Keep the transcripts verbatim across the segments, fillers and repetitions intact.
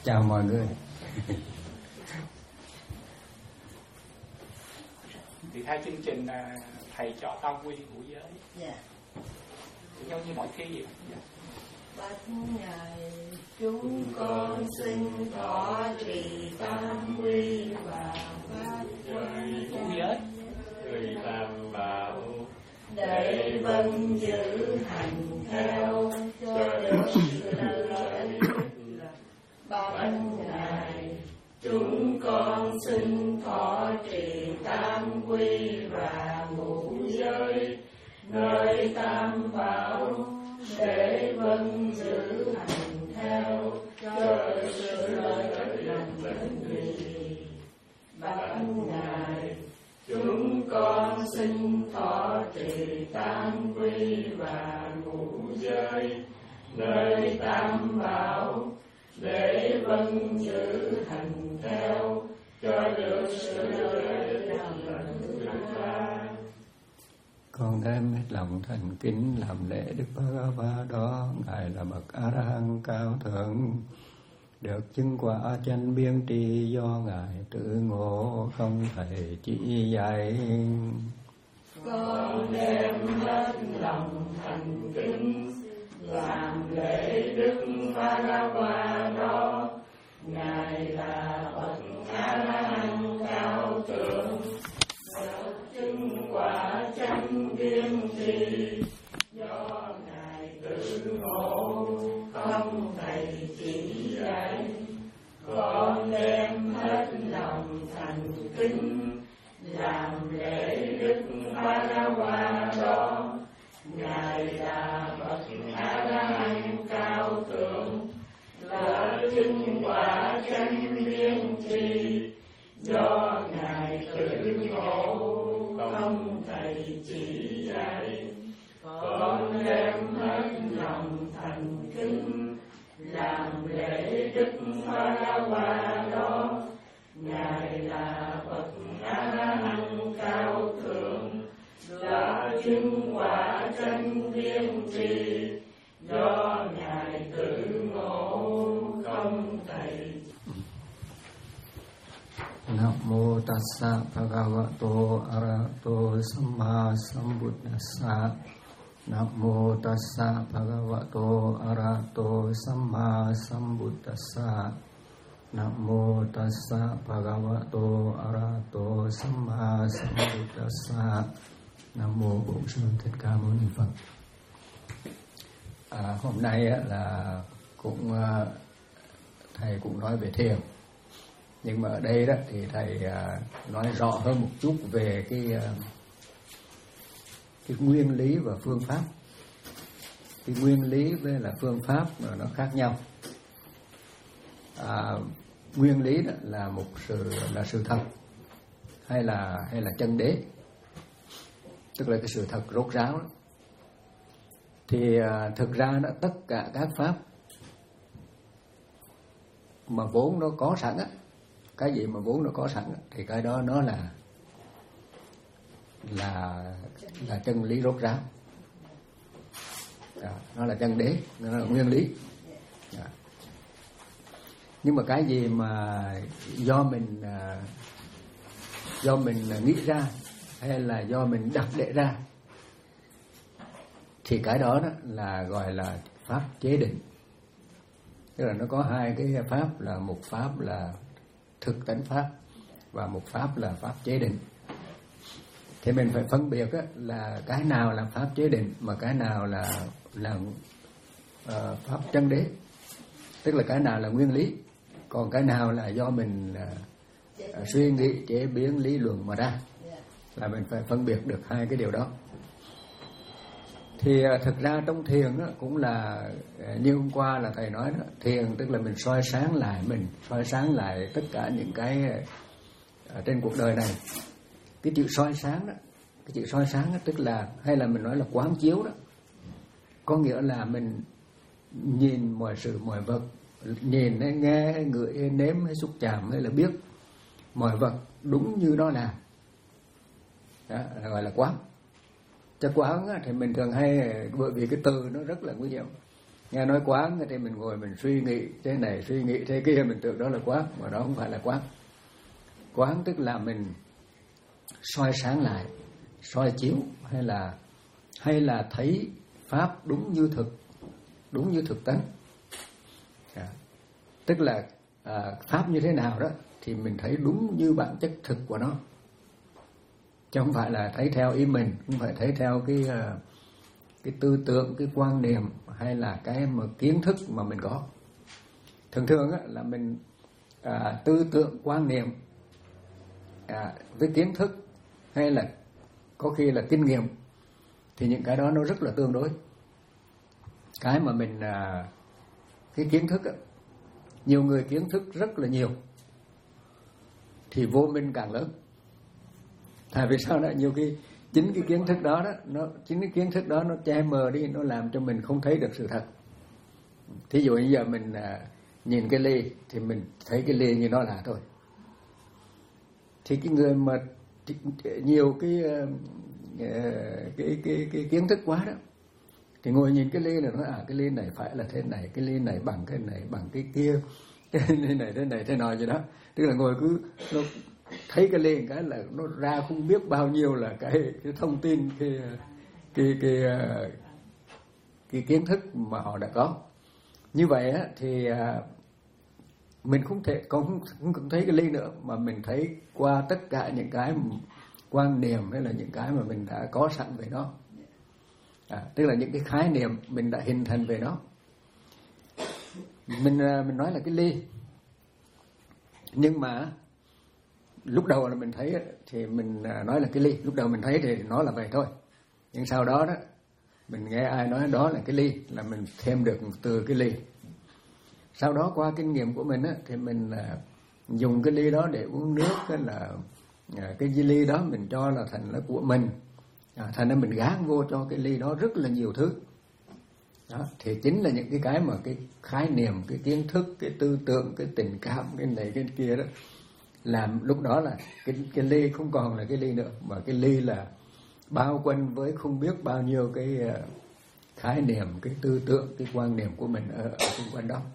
Chào mọi người. Thì hai chương trình là thầy cho tam quy ngũ giới. Dạ. Giống như mọi khi vậy. Dạ. Bạch ngài chúng con xin thọ trì tam quy và pháp ngũ giới tùy tam bảo để vâng giữ hành theo cho được sự lợi ích. Bạch ngài chúng con xin thọ trì tam quy và ngũ giới nơi tam bảo để vâng giữ hành theo cho sự lợi ích lành gì. Bạch ngài chúng con xin thọ trì tam quy và ngũ giới nơi tam bảo để vâng giữ hành theo cho được sự lợi ích lành. Con đem hết lòng thành kính làm lễ Đức Phật đó, ngài là bậc A La Hán cao thượng, được chứng quả chánh biên tri do ngài tự ngộ không thầy chỉ dạy. Con đem hết lòng thành kính làm lễ Đức Phật đó, ngài là bậc A La Hán cao thượng, được chứng quả chánh biên tri do ngài tự ngộ không thầy chỉ dạy. Con đem hết lòng thành kính làm lễ Đức A La đó, ngài là bậc A La Hán cao thượng, đã chứng quả chánh biên tri do ngài tự ngộ không thầy chỉ dạy. Con đem hết lòng thành kính làm lễ Đức A La đó, ngài là bậc A La Hán cao thượng, đã chứng quả chánh biên tri do ngài tự ngộ không thầy. Nam mô tassa bhagavato arahato samma sambuddhassa. Nam mô tassa bhagavato arahato samma sambuddhassa. Nam mô tassa bhagavato arahato samma sambuddhassa. Nam mô Bổn Sư Thích Ca Mâu Ni Phật. À, hôm nay á, là cũng uh, thầy cũng nói về thiền, nhưng mà ở đây đó thì thầy uh, nói rõ hơn một chút về cái uh, cái nguyên lý và phương pháp. Cái nguyên lý với là phương pháp mà nó khác nhau. À, nguyên lý đó là một sự là sự thật hay là hay là chân đế, tức là cái sự thật rốt ráo đó. Thì à, thực ra đó, tất cả các pháp mà vốn nó có sẵn á, cái gì mà vốn nó có sẵn á, thì cái đó nó là là là chân lý rốt ráo. Đó, nó là chân đế, nó là nguyên lý. Đó. Nhưng mà cái gì mà do mình à, do mình nghĩ ra hay là do mình đặt để ra thì cái đó, đó là gọi là pháp chế định. Tức là nó có hai cái pháp, là một pháp là thực tánh pháp và một pháp là pháp chế định. Thì mình phải phân biệt á, là cái nào là pháp chế định mà cái nào là là uh, pháp chân đế. Tức là cái nào là nguyên lý, còn cái nào là do mình uh, uh, suy nghĩ, chế biến, lý luận mà ra. Là mình phải phân biệt được hai cái điều đó. Thì uh, thực ra trong thiền đó, cũng là uh, như hôm qua là thầy nói đó, thiền tức là mình soi sáng lại mình, soi sáng lại tất cả những cái uh, trên cuộc đời này. Cái chữ soi sáng đó, cái chữ soi sáng đó, tức là hay là mình nói là quán chiếu đó, có nghĩa là mình nhìn mọi sự mọi vật, nhìn hay nghe hay ngửi hay nếm hay xúc chạm hay là biết mọi vật đúng như nó là, đó là gọi là quán. Cho quán á, thì mình thường hay, bởi vì cái từ nó rất là nguy hiểm, Nghe nói quán thì mình ngồi mình suy nghĩ thế này suy nghĩ thế kia, mình tưởng đó là quán, mà đó không phải là quán. Quán tức là mình soi sáng lại, soi chiếu, hay là hay là thấy pháp đúng như thực, đúng như thực tánh. À, tức là à, pháp như thế nào đó thì mình thấy đúng như bản chất thực của nó, chứ không phải là thấy theo ý mình, không phải thấy theo cái cái tư tưởng, cái quan niệm hay là cái mà kiến thức mà mình có. Thường thường á, là mình à, tư tưởng, quan niệm à, với kiến thức hay là có khi là kinh nghiệm, thì những cái đó nó rất là tương đối. Cái mà mình à, cái kiến thức á, nhiều người kiến thức rất là nhiều thì vô minh càng lớn. Tại vì sao đó? Nhiều khi chính cái kiến thức đó đó, nó chính cái kiến thức đó nó che mờ đi, nó làm cho mình không thấy được sự thật. Thí dụ như giờ mình à, nhìn cái ly thì mình thấy cái ly như nó là thôi. Thì cái người mà nhiều cái cái cái cái, cái kiến thức quá đó, thì ngồi nhìn cái ly này nói à cái ly này phải là thế này, cái ly này bằng cái này bằng cái kia, cái ly này thế này thế nọ gì đó. Tức là ngồi cứ nó thấy cái ly cái là nó ra không biết bao nhiêu là cái cái thông tin, cái cái cái cái, cái kiến thức mà họ đã có. Như vậy á thì mình không thể không không thấy cái ly nữa, mà mình thấy qua tất cả những cái quan niệm hay là những cái mà mình đã có sẵn về nó. À, tức là những cái khái niệm mình đã hình thành về nó. Mình mình nói là cái ly, nhưng mà lúc đầu là mình thấy thì mình nói là cái ly, lúc đầu mình thấy thì nó là vậy thôi. Nhưng sau đó đó mình nghe ai nói đó là cái ly là mình thêm được từ cái ly. Sau đó qua kinh nghiệm của mình á, thì mình dùng cái ly đó để uống nước, cái là cái ly đó mình cho là thành là của mình. À, thành ra mình gán vô cho cái ly đó rất là nhiều thứ. Đó, thì chính là những cái cái mà cái khái niệm, cái kiến thức, cái tư tưởng, cái tình cảm, cái này cái kia đó, làm lúc đó là cái cái ly không còn là cái ly nữa, mà cái ly là bao quanh với không biết bao nhiêu cái khái niệm, cái tư tưởng, cái quan niệm của mình ở, ở xung quanh đó.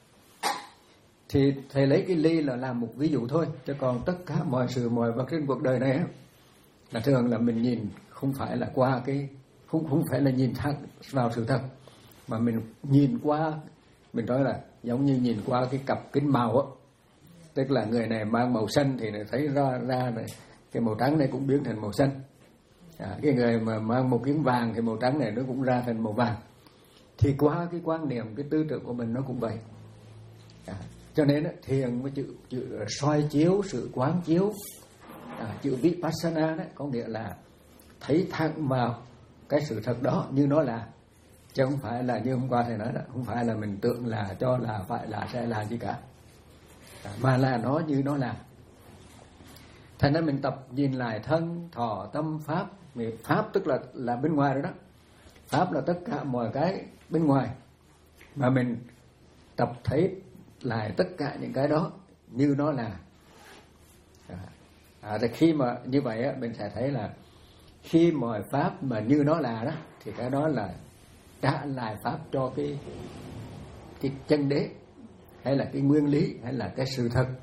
Thì thầy lấy cái ly là làm một ví dụ thôi, chứ còn tất cả mọi sự mọi vật trên cuộc đời này á, là thường là mình nhìn không phải là qua cái không không phải là nhìn thẳng vào sự thật, mà mình nhìn qua, mình nói là giống như nhìn qua cái cặp kính màu á. Tức là người này mang màu xanh thì thấy ra ra này cái màu trắng này cũng biến thành màu xanh. À, cái người mà mang một kính vàng thì màu trắng này nó cũng ra thành màu vàng. Thì qua cái quan niệm, cái tư tưởng của mình nó cũng vậy. À, cho nên á, thiền mới chữ, chữ soi chiếu, sự quán chiếu. À, chữ vipassana đó có nghĩa là thấy thẳng vào cái sự thật đó như nó là, chứ không phải là như hôm qua thầy nói đó, không phải là mình tưởng là, cho là, phải là, sẽ là gì cả, à, mà là nó như nó là. Thành ra mình tập nhìn lại thân, thọ, tâm, pháp. Pháp tức là là bên ngoài rồi đó. Pháp là tất cả mọi cái bên ngoài, mà mình tập thấy lại tất cả những cái đó như nó là. À, à, thì khi mà như vậy á, mình sẽ thấy là khi mọi pháp mà như nó là đó, thì cái đó là trả lại pháp cho cái cái chân đế, hay là cái nguyên lý, hay là cái sự thật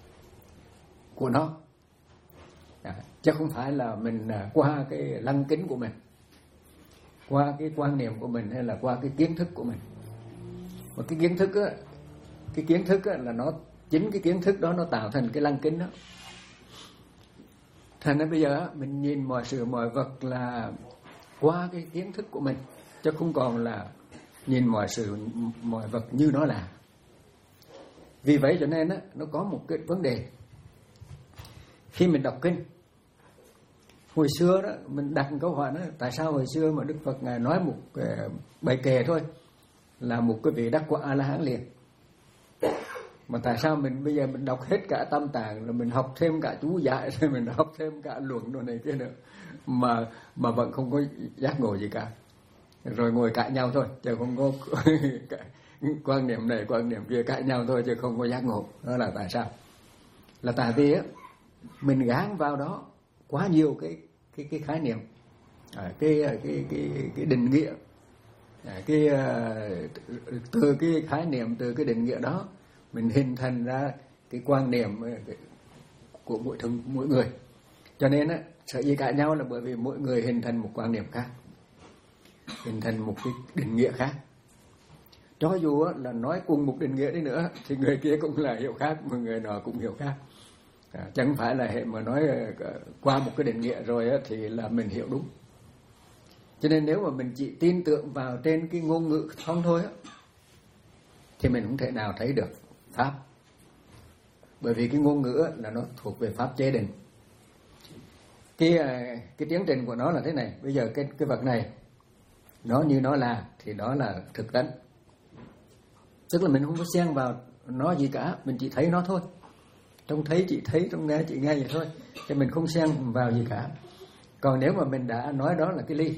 của nó. À, chứ không phải là mình à, qua cái lăng kính của mình, qua cái quan niệm của mình, hay là qua cái kiến thức của mình. Và cái kiến thức á, cái kiến thức á, là nó chính cái kiến thức đó nó tạo thành cái lăng kính đó. Thành ra bây giờ mình nhìn mọi sự mọi vật là qua cái kiến thức của mình, chứ không còn là nhìn mọi sự mọi vật như nó là. Vì vậy cho nên á, nó có một cái vấn đề. Khi mình đọc kinh, hồi xưa đó mình đặt một câu hỏi đó, tại sao hồi xưa mà Đức Phật ngài nói một uh, bài kệ thôi là một cái vị đắc quả A La Hán liền, mà tại sao mình bây giờ mình đọc hết cả Tam Tạng, rồi mình học thêm cả chú giải, rồi mình học thêm cả luận đồ này kia nữa, mà mà vẫn không có giác ngộ gì cả, rồi ngồi cãi nhau thôi, chứ không có quan niệm này quan niệm kia, cãi nhau thôi chứ không có giác ngộ. Đó là tại sao? Là tại vì á mình gán vào đó quá nhiều cái cái cái khái niệm, à, cái, cái cái cái định nghĩa, À, cái uh, từ cái khái niệm, từ cái định nghĩa đó mình hình thành ra cái quan niệm của mỗi thường mỗi người. Cho nên á, sở dĩ cãi nhau là bởi vì mỗi người hình thành một quan niệm khác, hình thành một cái định nghĩa khác. Cho dù là nói cùng một định nghĩa đi nữa thì người kia cũng là hiểu khác, mà người nọ cũng hiểu khác. À, chẳng phải là hệ mà nói qua một cái định nghĩa rồi thì là mình hiểu đúng. Cho nên nếu mà mình chỉ tin tưởng vào trên cái ngôn ngữ không thôi thì mình không thể nào thấy được pháp. Bởi vì cái ngôn ngữ là nó thuộc về pháp chế định. Cái cái tiến trình của nó là thế này. Bây giờ cái cái vật này nó như nó là thì đó là thực tánh. Tức là mình không có xen vào nó gì cả, mình chỉ thấy nó thôi. Trong thấy chỉ thấy, trong nghe chỉ nghe vậy thôi, thì mình không xen vào gì cả. Còn nếu mà mình đã nói đó là cái ly,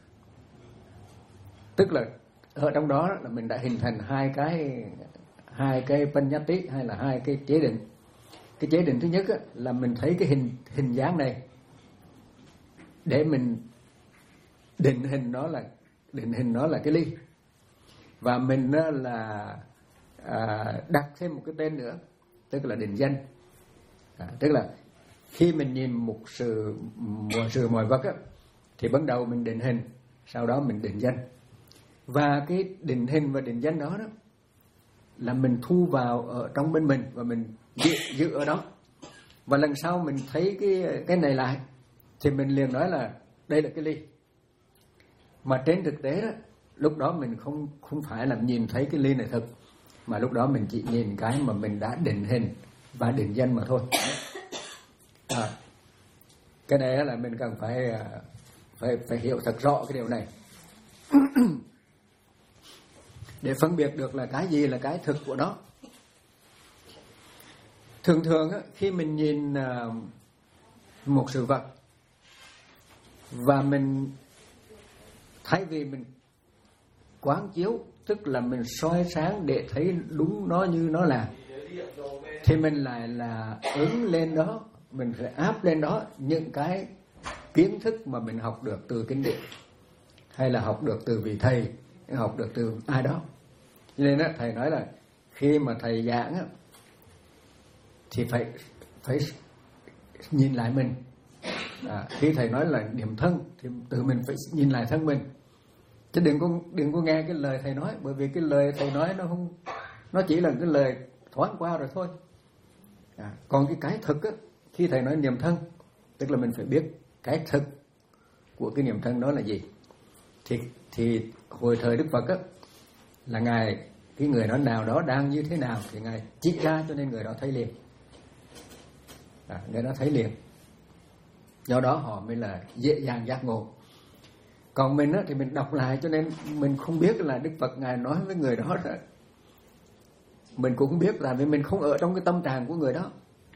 tức là ở trong đó là mình đã hình thành hai cái hai cái panyati, hay là hai cái chế định. Cái chế định thứ nhất á, là mình thấy cái hình hình dáng này để mình định hình nó là định hình nó là cái ly, và mình là à, đặt thêm một cái tên nữa, tức là định danh. À, tức là khi mình nhìn một sự một sự mọi vật á, thì ban đầu mình định hình, sau đó mình định danh. Và cái định hình và định danh đó đó là mình thu vào ở trong bên mình và mình giữ, giữ ở đó. Và lần sau mình thấy cái cái này lại thì mình liền nói là đây là cái ly. Mà trên thực tế đó, lúc đó mình không không phải là nhìn thấy cái ly này thực, mà lúc đó mình chỉ nhìn cái mà mình đã định hình và định danh mà thôi. À, cái này là mình cần phải phải phải hiểu thật rõ cái điều này để phân biệt được là cái gì là cái thực của nó. Thường thường á, khi mình nhìn uh, một sự vật và mình thay vì mình quán chiếu, tức là mình soi sáng để thấy đúng nó như nó là, thì mình lại là ứng lên đó, mình phải áp lên đó những cái kiến thức mà mình học được từ kinh điển, hay là học được từ vị thầy, học được từ ai đó. Cho nên á, thầy nói là khi mà thầy giảng á, thì phải phải nhìn lại mình. À, khi thầy nói là niệm thân thì tự mình phải nhìn lại thân mình, chứ đừng có đừng có nghe cái lời thầy nói, bởi vì cái lời thầy nói nó không, nó chỉ là cái lời thoáng qua rồi thôi. À, còn cái cái thực á, khi thầy nói niệm thân, tức là mình phải biết cái thực của cái niệm thân đó là gì. Thì thì hồi thời Đức Phật á, là ngài cái người đó nào đó đang như thế nào thì ngài chỉ ra, cho nên người đó thấy liền. À, người đó thấy liền. Do đó họ mới là dễ dàng giác ngộ. Còn mình á, thì mình đọc lại, cho nên mình không biết là Đức Phật ngài nói với người đó rồi. Mình cũng không biết là vì mình không ở trong cái tâm trạng của người đó.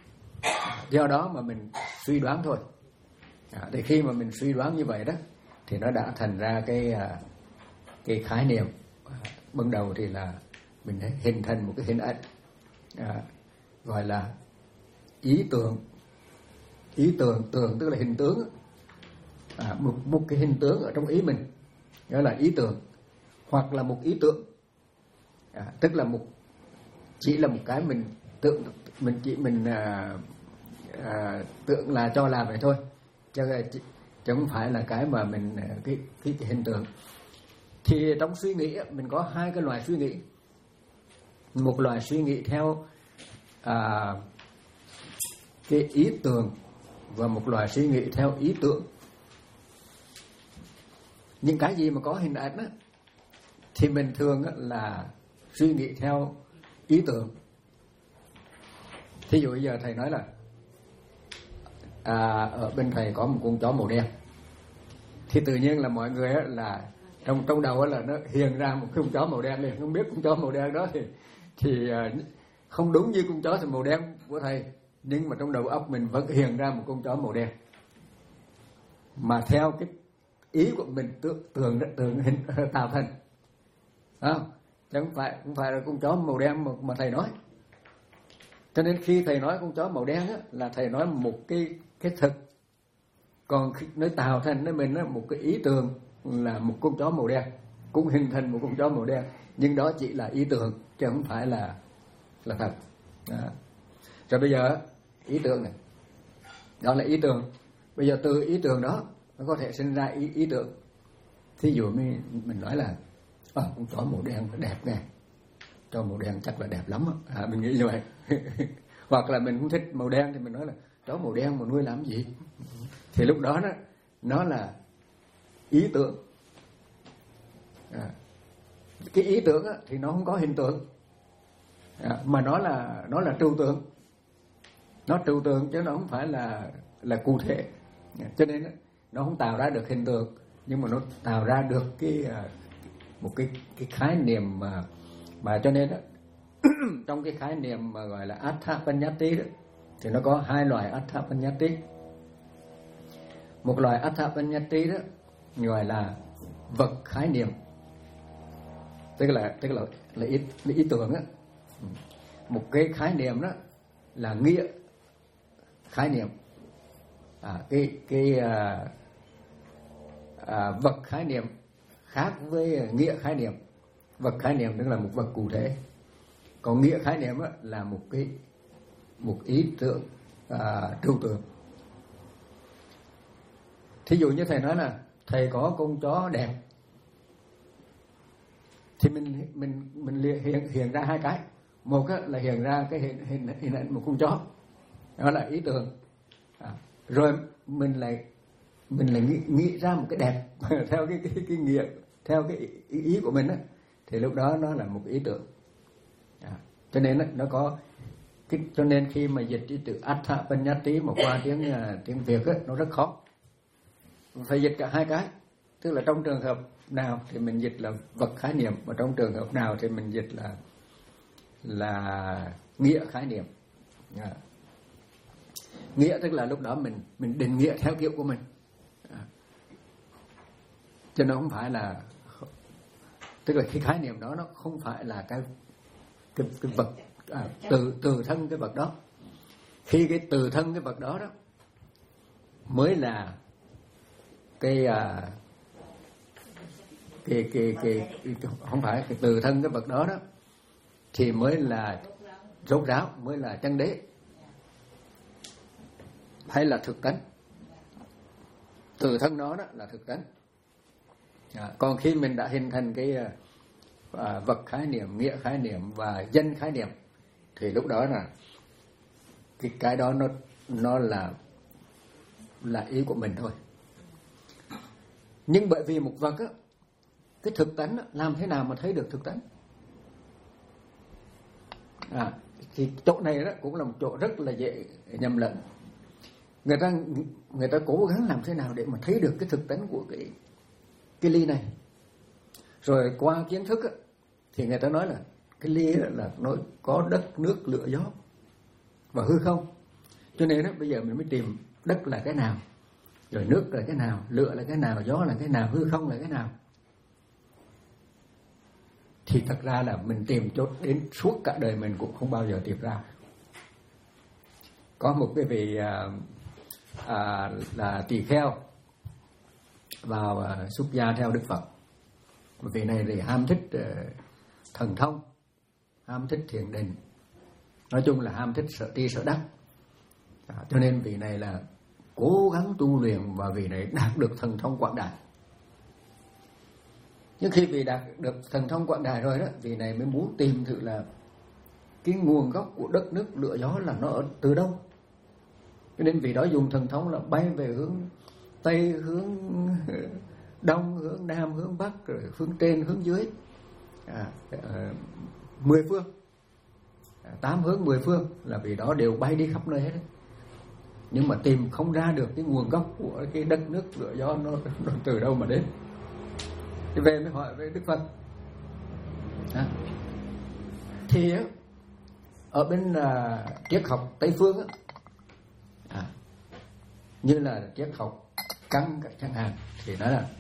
Do đó mà mình suy đoán thôi. À, thì khi mà mình suy đoán như vậy đó, thì nó đã thành ra cái cái khái niệm. À, ban đầu thì là mình hình thành một cái hình ảnh, à, gọi là ý tưởng. Ý tưởng, tưởng tức là hình tướng. À, một, một cái hình tướng ở trong ý mình, đó là ý tưởng, hoặc là một ý tưởng. À, tức là một chỉ là một cái mình tưởng, mình chỉ mình à, à, tưởng là cho là vậy thôi, chứ, chứ không phải là cái mà mình cái, cái, cái hình tượng. Thì trong suy nghĩ mình có hai cái loại suy nghĩ. Một loại suy nghĩ theo à, cái ý tưởng, và một loại suy nghĩ theo ý tưởng. Những cái gì mà có hình ảnh á, thì mình thường á, là suy nghĩ theo ý tưởng. Thí dụ bây giờ thầy nói là à, ở bên thầy có một con chó màu đen, thì tự nhiên là mọi người á, là trong trong đầu á, là nó hiện ra một con chó màu đen liền. Không biết con chó màu đen đó thì thì không đúng như con chó màu đen của thầy, nhưng mà trong đầu óc mình vẫn hiện ra một con chó màu đen, mà theo cái ý của mình tưởng tượng tưởng hình tạo thành, không? Chứ không phải không phải là con chó màu đen mà, mà thầy nói. Cho nên khi thầy nói con chó màu đen á, là thầy nói một cái cái thực, còn khi nói tạo thành nơi mình á, một cái ý tưởng là một con chó màu đen. cũng hình thành một con chó màu đen, nhưng đó chỉ là ý tưởng chứ không phải là là thật. Đó. Rồi bây giờ ý tưởng này, đó là ý tưởng. Bây giờ từ ý tưởng đó nó có thể sinh ra ý, ý tưởng. Thí dụ mình, mình nói là à, con chó màu đen đẹp nè, chó màu đen chắc là đẹp lắm á, à, mình nghĩ như vậy. Hoặc là mình không thích màu đen thì mình nói là chó màu đen mà nuôi làm gì. Thì lúc đó nó, nó là ý tưởng. À, cái ý tưởng á, thì nó không có hình tượng, à, mà nó là nó là trừu tượng. Nó trừu tượng chứ nó không phải là là cụ thể. À, cho nên á, nó không tạo ra được hình tượng, nhưng mà nó tạo ra được cái một cái cái khái niệm mà mà cho nên đó, trong cái khái niệm mà gọi là Atthapanyati đó, thì nó có hai loại Atthapanyati. Một loại Atthapanyati đó gọi là vật khái niệm, tức là tức là là ý, là ý tưởng á. Một cái khái niệm đó là nghĩa khái niệm. À, cái cái à, à, vật khái niệm khác với nghĩa khái niệm. Vật khái niệm tức là một vật cụ thể, còn nghĩa khái niệm á, là một cái một ý tưởng à, trừu tượng. Thí dụ như thầy nói là thầy có con chó đẹp, thì mình mình mình hiện hiện ra hai cái. Một á, là hiện ra cái hình hình hình ảnh một con chó, đó là ý tưởng. À, rồi mình lại mình lại nghĩ, nghĩ ra một cái đẹp theo cái cái cái nghĩa, theo cái ý, ý của mình á, thì lúc đó nó là một ý tưởng. À, cho nên á, nó có cái, cho nên khi mà dịch cái từ Atthapanyati mà qua tiếng uh, tiếng Việt á, nó rất khó. Phải dịch cả hai cái, tức là trong trường hợp nào thì mình dịch là vật khái niệm, và trong trường hợp nào thì mình dịch là là nghĩa khái niệm. À, nghĩa tức là lúc đó mình mình định nghĩa theo kiểu của mình. À, chứ nó không phải là, tức là cái khái niệm đó nó không phải là cái cái, cái vật à, từ từ thân cái vật đó. Khi cái từ thân cái vật đó đó mới là cái à, cái, cái, cái, cái không phải cái từ thân cái vật đó đó thì mới là rốt ráo, mới là chân đế hay là thực tánh. Từ thân nó đó là thực tánh. À, còn khi mình đã hình thành cái à, vật khái niệm, nghĩa khái niệm và danh khái niệm, thì lúc đó là cái cái đó nó nó là là ý của mình thôi. Nhưng bởi vì một vật á, cái thực tánh á, làm thế nào mà thấy được thực tánh? À, thì chỗ này đó cũng là một chỗ rất là dễ nhầm lẫn. Người ta người ta cố gắng làm thế nào để mà thấy được cái thực tánh của cái cái ly này. Rồi qua kiến thức á, thì người ta nói là cái ly là nó có đất, nước, lửa, gió và hư không. Cho nên đó, bây giờ mình mới tìm đất là cái nào, rồi nước là cái nào, lửa là cái nào, gió là cái nào, hư không là cái nào. Thì thật ra là mình tìm chốt đến suốt cả đời mình cũng không bao giờ tìm ra. Có một cái vị à, à, là tỳ kheo vào à, xuất gia theo Đức Phật. Vị này thì ham thích à, thần thông, ham thích thiền định, nói chung là ham thích sở tri sở đắc. À, cho nên vị này là cố gắng tu luyện và vị này đạt được thần thông quảng đại. Nhưng khi vị đạt được thần thông quảng đại rồi đó, vị này mới muốn tìm thử là cái nguồn gốc của đất, nước, lửa, gió là nó ở từ đâu. Cho nên vị đó dùng thần thông là bay về hướng Tây, hướng Đông, hướng Nam, hướng Bắc, rồi hướng trên, hướng dưới, à, à, mười phương, à, tám hướng mười phương là vị đó đều bay đi khắp nơi hết. Nhưng mà tìm không ra được cái nguồn gốc của cái đất, nước, lửa, gió nó, nó từ đâu mà đến. Thì về mới hỏi về Đức Phật. À, thì ở bên à, triết học Tây phương á, à, như là triết học Căn chẳng hạn, thì nó là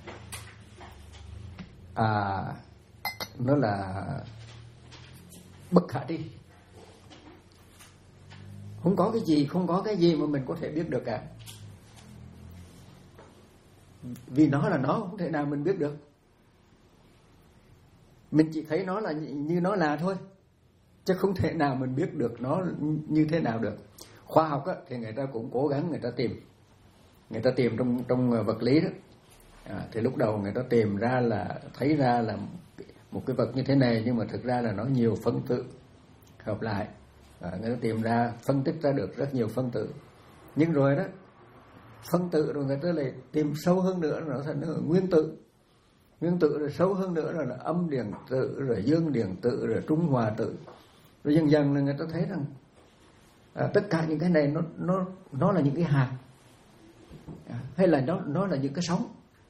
à, nó là bất khả tri. Không có cái gì, không có cái gì mà mình có thể biết được cả. Vì nó là nó, không thể nào mình biết được. Mình chỉ thấy nó là như nó là thôi, chứ không thể nào mình biết được nó như thế nào được. Khoa học á, thì người ta cũng cố gắng người ta tìm, người ta tìm trong trong vật lý đó. À, thì lúc đầu người ta tìm ra là thấy ra là một cái vật như thế này, nhưng mà thực ra là nó nhiều phân tử hợp lại. À, người ta tìm ra, phân tích ra được rất nhiều phân tử. Nhưng rồi đó, phân tử rồi người ta lại tìm sâu hơn nữa, nó thành nguyên tử. Nguyên tử rồi sâu hơn nữa là, là âm điện tử, rồi dương điện tử, rồi trung hòa tử. Rồi dần dần là người ta thấy rằng à, tất cả những cái này nó nó nó là những cái hạt, à, hay là nó nó là những cái sóng.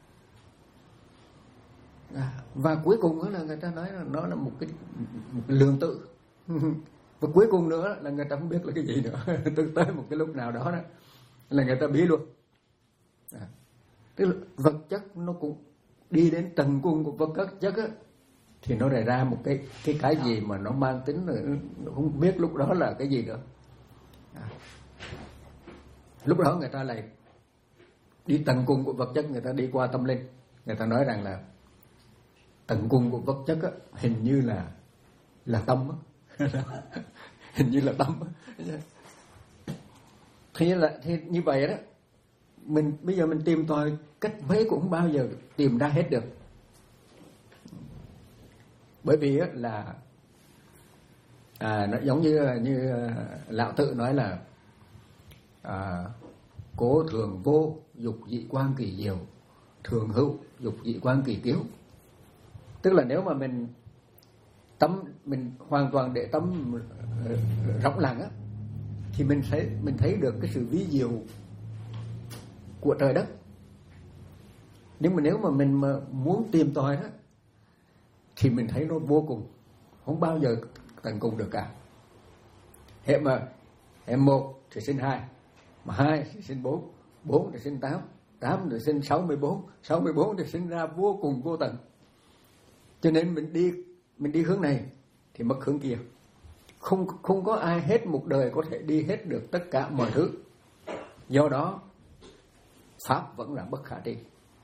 À, và cuối cùng đó là người ta nói là nó là một cái, một cái lượng tử. Và cuối cùng nữa là người ta không biết là cái gì nữa. Tới tới một cái lúc nào đó đó là người ta biết luôn. À, tức là vật chất nó cũng đi đến tận cùng của vật chất á, thì nó lại ra một cái cái cái gì mà nó mang tính là không biết lúc đó là cái gì nữa. À, lúc đó người ta lại đi tận cùng của vật chất, người ta đi qua tâm linh, người ta nói rằng là tận cùng của vật chất á, hình như là là tâm á. Hình như là tâm á. Thế là thì như vậy đó, mình bây giờ mình tìm tòi cách mấy cũng không bao giờ tìm ra hết được. Bởi vì á, là à, nó giống như như Lão Tự nói là à, cố thường vô, dục dị quan kỳ diệu, thường hữu, dục dị quan kỳ kiếu. Tức là nếu mà mình tâm mình hoàn toàn để tâm rỗng lặng á, thì mình thấy mình thấy được cái sự ví diệu của trời đất. Nhưng mà nếu mà mình mà muốn tìm tòi đó, thì mình thấy nó vô cùng, không bao giờ tận cùng được cả. Hệ mà hệ một thì sinh hai, mà hai thì sinh bốn, bốn thì sinh tám, tám thì sinh sáu mươi bốn, sáu mươi bốn thì sinh ra vô cùng vô tận. Cho nên mình đi mình đi hướng này thì mất hướng kia. Không không có ai hết một đời có thể đi hết được tất cả mọi thứ. Do đó pháp vẫn là bất khả tri.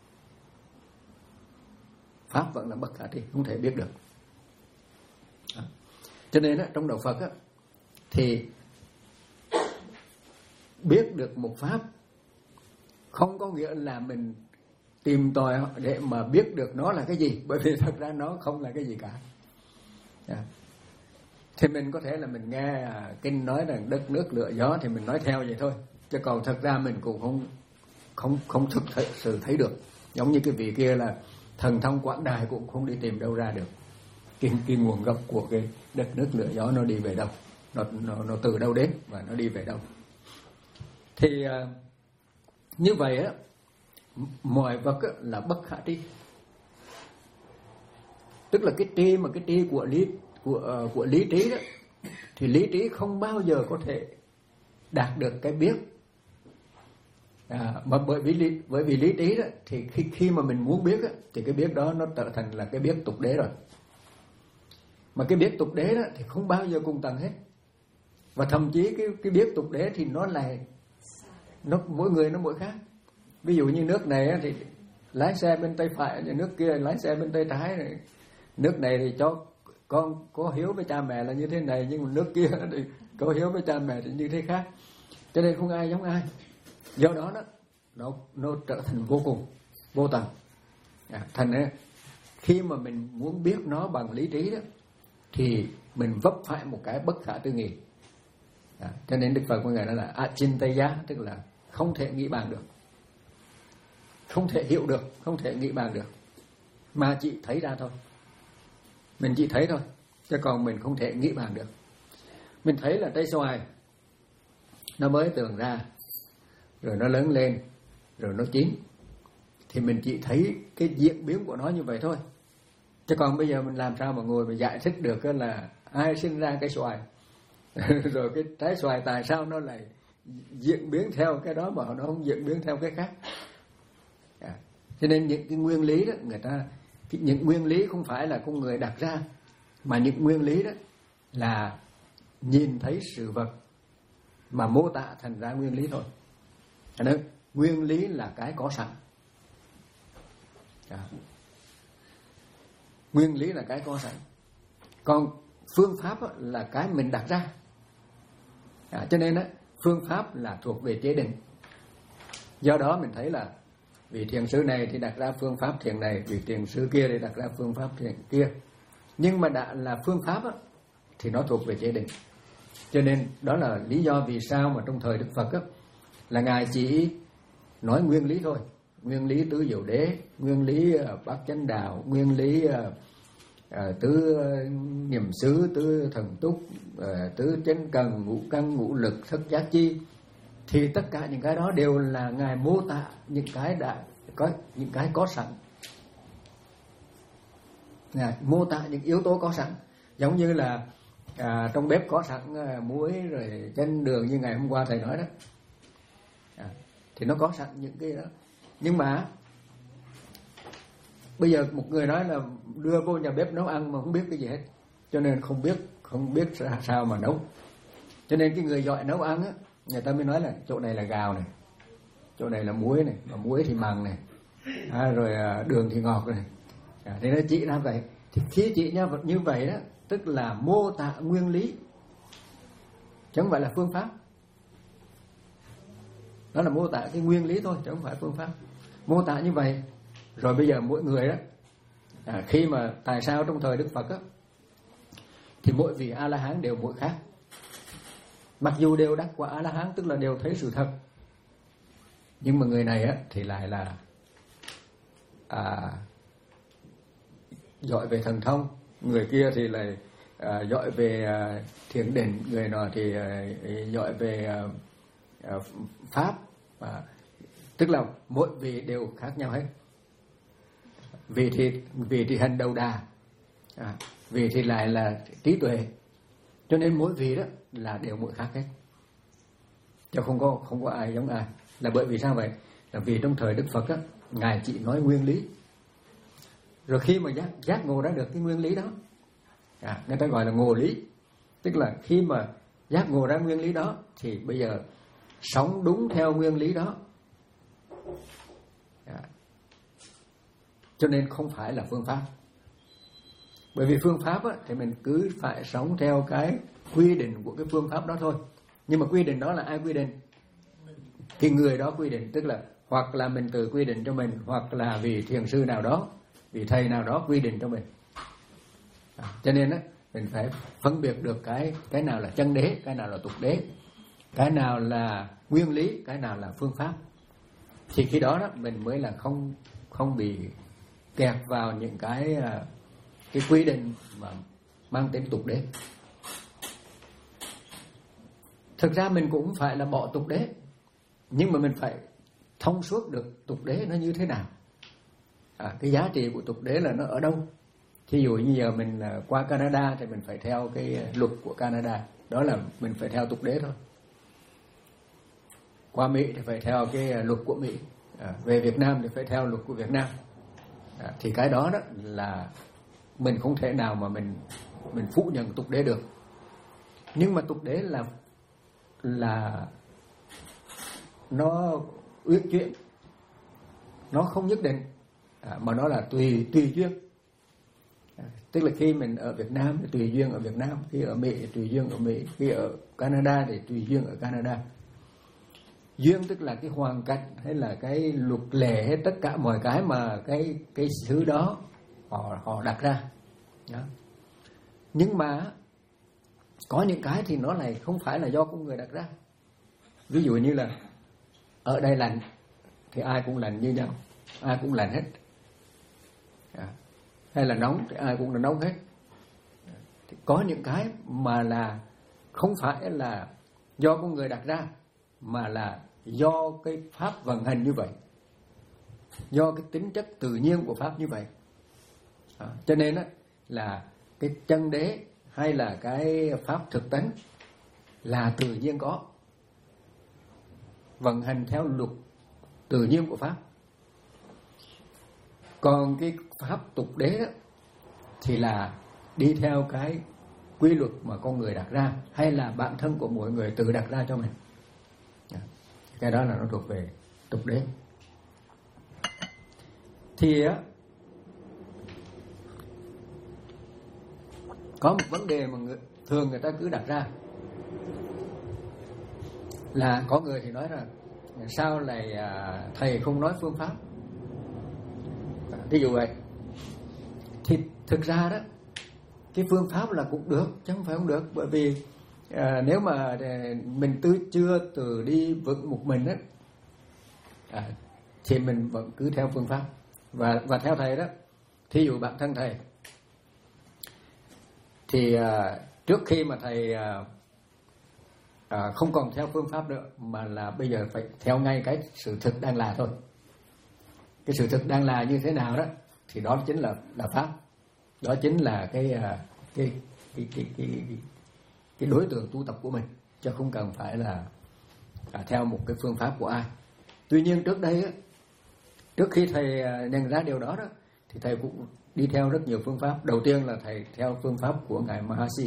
Pháp vẫn là bất khả tri, không thể biết được. À, cho nên á, trong đạo Phật á, thì biết được một pháp không có nghĩa là mình tìm tòi để mà biết được nó là cái gì, bởi vì thật ra nó không là cái gì cả. À, thì mình có thể là mình nghe kinh nói rằng đất nước lửa gió thì mình nói theo vậy thôi, chứ còn thật ra mình cũng không không không thực sự thấy được. Giống như cái vị kia là thần thông quảng đại cũng không đi tìm đâu ra được cái, cái nguồn gốc của cái đất nước lửa gió nó đi về đâu, nó nó nó từ đâu đến và nó đi về đâu. Thì uh, như vậy á, mọi vật á, là bất khả tri. Tức là cái tri mà cái tri của lý của uh, của lý trí đó, thì lý trí không bao giờ có thể đạt được cái biết. À, mà bởi vì lý, bởi vì lý trí đó, thì khi khi mà mình muốn biết đó, thì cái biết đó nó trở thành là cái biết tục đế rồi. Mà cái biết tục đế đó thì không bao giờ cùng tầng hết. Và thậm chí cái cái biết tục đế thì nó là nó mỗi người nó mỗi khác. Ví dụ như nước này thì lái xe bên tay phải, nước kia lái xe bên tay trái này. Nước này thì cho con có hiếu với cha mẹ là như thế này, nhưng mà nước kia thì có hiếu với cha mẹ thì như thế khác. Cho nên không ai giống ai. Do đó đó, nó nó trở thành vô cùng, vô tận. À, thành ra khi mà mình muốn biết nó bằng lý trí đó, thì mình vấp phải một cái bất khả tư nghị. À, cho nên Đức Phật của ngài nói là achintaya, tức là không thể nghĩ bàn được, không thể hiểu được, không thể nghĩ bàn được, mà chỉ thấy ra thôi. Mình chỉ thấy thôi, chứ còn mình không thể nghĩ bàn được. Mình thấy là trái xoài nó mới tường ra, rồi nó lớn lên, rồi nó chín, thì mình chỉ thấy cái diễn biến của nó như vậy thôi. Chứ còn bây giờ mình làm sao mà ngồi mà giải thích được là ai sinh ra cái xoài rồi cái trái xoài tại sao nó lại diễn biến theo cái đó mà nó không diễn biến theo cái khác. À, cho nên những cái nguyên lý đó, người ta những nguyên lý không phải là con người đặt ra, mà những nguyên lý đó là nhìn thấy sự vật mà mô tả thành ra nguyên lý thôi. Cho nên nguyên lý là cái có sẵn. À, Nguyên lý là cái có sẵn, còn phương pháp là cái mình đặt ra. À, cho nên á, phương pháp là thuộc về chế định. Do đó mình thấy là vị thiền sư này thì đặt ra phương pháp thiền này, vị thiền sư kia thì đặt ra phương pháp thiền kia. Nhưng mà đã là phương pháp á, thì nó thuộc về chế định. Cho nên đó là lý do vì sao mà trong thời Đức Phật á, là Ngài chỉ nói nguyên lý thôi. Nguyên lý tứ diệu đế, nguyên lý uh, bát chánh đạo, nguyên lý uh, uh, tứ uh, niệm xứ, tứ thần túc, uh, tứ chánh cần, ngũ căn, ngũ lực, thất giác chi. Thì tất cả những cái đó đều là Ngài mô tả những cái đã có, những cái có sẵn. Ngài mô tả những yếu tố có sẵn. Giống như là à, trong bếp có sẵn à, muối rồi chanh đường như ngày hôm qua thầy nói đó. À, thì nó có sẵn những cái đó. Nhưng mà bây giờ một người nói là đưa vô nhà bếp nấu ăn mà không biết cái gì hết, cho nên không biết không biết sao mà nấu. Cho nên cái người giỏi nấu ăn á, người ta mới nói là chỗ này là gạo này, chỗ này là muối này, mà muối thì mặn này, à, rồi à, đường thì ngọt này. À, thì nó chỉ ra vậy. Thì khi chỉ ra như vậy đó, tức là mô tả nguyên lý, chứ không phải là phương pháp. Đó là mô tả cái nguyên lý thôi, chứ không phải phương pháp. Mô tả như vậy, rồi bây giờ mỗi người đó, à, khi mà tại sao trong thời Đức Phật á, thì mỗi vị A La Hán đều mỗi khác. Mặc dù đều đắc quả A La Hán, tức là đều thấy sự thật, nhưng mà người này á thì lại là à, giỏi về thần thông, người kia thì lại à, giỏi về à, thiền định, người nọ thì à, giỏi về à, à, pháp, à, tức là mỗi vị đều khác nhau hết. Vị thì vị thì hành đầu đà, à, vị thì lại là trí tuệ, cho nên mỗi vị đó là đều mỗi khác hết, chứ không có không có ai giống ai. Là bởi vì sao vậy? Là vì trong thời Đức Phật á, Ngài chỉ nói nguyên lý. Rồi khi mà giác, giác ngộ ra được cái nguyên lý đó, à, người ta gọi là ngộ lý. Tức là khi mà giác ngộ ra nguyên lý đó, thì bây giờ sống đúng theo nguyên lý đó. À, cho nên không phải là phương pháp. Bởi vì phương pháp á, thì mình cứ phải sống theo cái quy định của cái phương pháp đó thôi. Nhưng mà quy định đó là ai quy định? Cái người đó quy định. Tức là hoặc là mình tự quy định cho mình, hoặc là vì thiền sư nào đó, vì thầy nào đó quy định cho mình. À, cho nên á, mình phải phân biệt được cái cái nào là chân đế, cái nào là tục đế, cái nào là nguyên lý, cái nào là phương pháp. Thì khi đó đó mình mới là không không bị kẹt vào những cái cái quy định mà mang tính tục đế. Thực ra mình cũng phải là bỏ tục đế, nhưng mà mình phải thông suốt được tục đế nó như thế nào. À, cái giá trị của tục đế là nó ở đâu. Thí dụ như giờ mình qua Canada thì mình phải theo cái luật của Canada, đó là mình phải theo tục đế thôi. Qua Mỹ thì phải theo cái luật của Mỹ, à, về Việt Nam thì phải theo luật của Việt Nam. À, thì cái đó đó là mình không thể nào mà mình mình phủ nhận tục đế được. Nhưng mà tục đế là là nó uyển chuyển, nó không nhất định, à, mà nó là tùy tùy duyên. À, tức là khi mình ở Việt Nam thì tùy duyên ở Việt Nam, khi ở Mỹ thì tùy duyên ở Mỹ, khi ở Canada thì tùy duyên ở Canada. Duyên tức là cái hoàn cảnh hay là cái luật lệ hay tất cả mọi cái mà cái cái thứ đó họ họ đặt ra. Đó. Nhưng mà có những cái thì nó lại không phải là do con người đặt ra. Ví dụ như là ở đây lạnh thì ai cũng lạnh như nhau, ai cũng lạnh hết. À, hay là nóng thì ai cũng là nóng hết. Thì có những cái mà là không phải là do con người đặt ra, mà là do cái pháp vận hành như vậy, do cái tính chất tự nhiên của pháp như vậy. À, cho nên á, là cái chân đế hay là cái pháp thực tánh là tự nhiên có, vận hành theo luật tự nhiên của pháp. Còn cái pháp tục đế đó, thì là đi theo cái quy luật mà con người đặt ra, hay là bản thân của mỗi người tự đặt ra cho mình. Cái đó là nó thuộc về tục đế. Thì á, có một vấn đề mà người, thường người ta cứ đặt ra là có người thì nói rằng sao lại à, thầy không nói phương pháp. Ví dụ vậy thì thực ra đó cái phương pháp là cũng được chứ không phải không được, bởi vì à, nếu mà mình tư chưa từ đi vững một mình đó à, thì mình vẫn cứ theo phương pháp và và theo thầy đó. Thí dụ bản thân thầy thì à, trước khi mà thầy à, à, không còn theo phương pháp nữa mà là bây giờ phải theo ngay cái sự thực đang là thôi. Cái sự thực đang là như thế nào đó thì đó chính là là pháp, đó chính là cái cái cái cái cái, cái, cái đối tượng tu tập của mình, chứ không cần phải là à, theo một cái phương pháp của ai. Tuy nhiên trước đây á, trước khi thầy nhận ra điều đó đó thì thầy cũng đi theo rất nhiều phương pháp. Đầu tiên là thầy theo phương pháp của ngài Mahasi.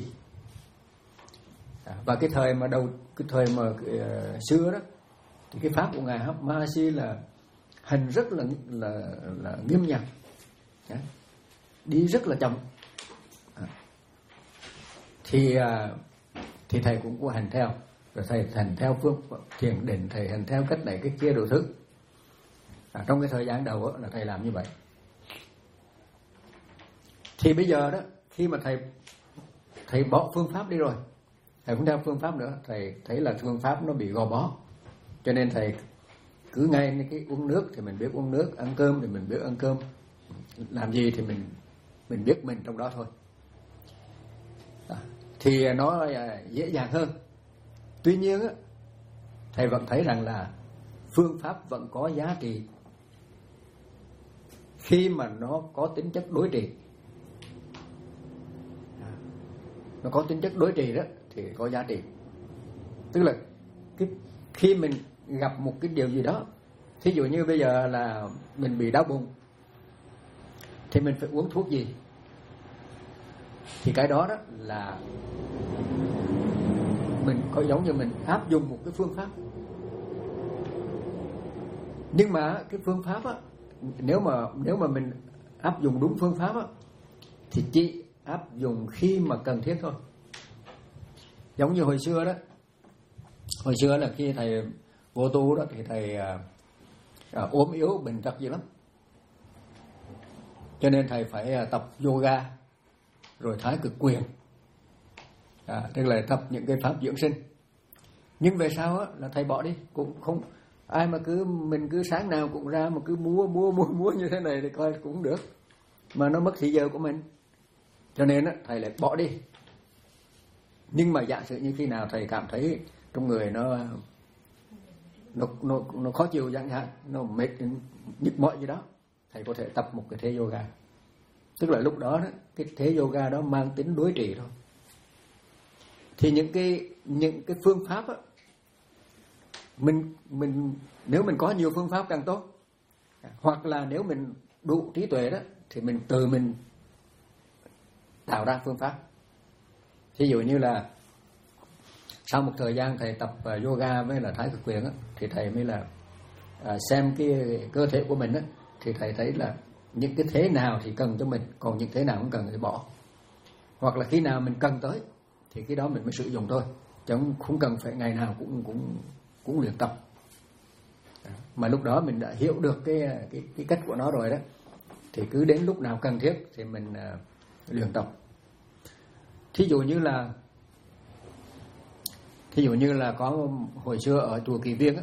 À, và cái thời mà đầu cái thời mà uh, xưa đó thì cái pháp của ngài Mahasi là hành rất là là là nghiêm nhặt, à, đi rất là chậm. À, thì uh, thì thầy cũng có hành theo, rồi thầy hành theo phương thiền định, thầy hành theo cách này cách kia đủ thứ. À, trong cái thời gian đầu đó, là thầy làm như vậy. Thì bây giờ đó khi mà thầy thầy bỏ phương pháp đi rồi, thầy không theo phương pháp nữa, thầy thấy là phương pháp nó bị gò bó, cho nên thầy cứ ngay cái uống nước thì mình biết uống nước, ăn cơm thì mình biết ăn cơm, làm gì thì mình mình biết mình trong đó thôi. À, thì nó dễ dàng hơn. Tuy nhiên á, thầy vẫn thấy rằng là phương pháp vẫn có giá trị khi mà nó có tính chất đối trị. À, nó có tính chất đối trị đó thì có giá trị. Tức là cái, khi mình gặp một cái điều gì đó, thí dụ như bây giờ là mình bị đau bụng thì mình phải uống thuốc gì, thì cái đó đó là mình có giống như mình áp dụng một cái phương pháp. Nhưng mà cái phương pháp á, nếu mà nếu mà mình áp dụng đúng phương pháp á, thì chỉ áp dụng khi mà cần thiết thôi. Giống như hồi xưa đó, hồi xưa là khi thầy vô tu đó thì thầy à, à, ốm yếu bệnh tật gì lắm, cho nên thầy phải à, tập yoga rồi thái cực quyền, à, tức là tập những cái pháp dưỡng sinh. Nhưng về sau á, là thầy bỏ đi, cũng không ai mà cứ mình cứ sáng nào cũng ra mà cứ múa múa múa múa như thế này thì coi cũng không được, mà nó mất thời giờ của mình, cho nên á, thầy lại bỏ đi. Nhưng mà giả sử như khi nào thầy cảm thấy trong người nó nó nó, nó khó chịu chẳng hạn, nó mệt nhức mỏi gì đó, thầy có thể tập một cái thế yoga. Tức là lúc đó, đó cái thế yoga đó mang tính đối trị thôi. Thì những cái những cái phương pháp á, mình mình nếu mình có nhiều phương pháp càng tốt, hoặc là nếu mình đủ trí tuệ đó thì mình tự mình tạo ra phương pháp. Ví dụ như là sau một thời gian thầy tập yoga với là thái cực quyền á, thì thầy mới là à, xem cái cơ thể của mình á, thì thầy thấy là những cái thế nào thì cần cho mình, còn những thế nào không cần thì bỏ. Hoặc là khi nào mình cần tới thì cái đó mình mới sử dụng thôi, chứ không cần phải ngày nào cũng cũng cũng luyện tập. Mà lúc đó mình đã hiểu được cái cái cái cách của nó rồi đó, thì cứ đến lúc nào cần thiết thì mình uh, luyện tập. Thí dụ như là thí dụ như là có hồi xưa ở chùa Kỳ Viên á,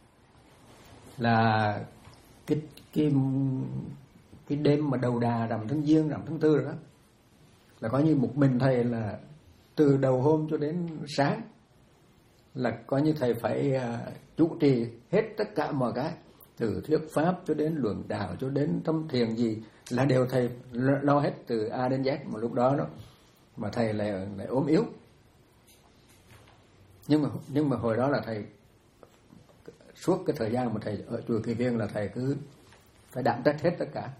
là cái cái cái đêm mà đầu đà rằm tháng Giêng, rằm tháng Tư rồi đó, là có như một mình thầy là từ đầu hôm cho đến sáng là có như thầy phải uh, chủ trì hết tất cả mọi cái, từ thuyết pháp cho đến luận đạo cho đến tâm thiền gì là đều thầy lo hết từ A đến Z. Mà lúc đó đó mà thầy lại lại ốm yếu, nhưng mà nhưng mà hồi đó là thầy suốt cái thời gian mà thầy ở chùa Kỳ Viên là thầy cứ phải đảm trách hết tất cả.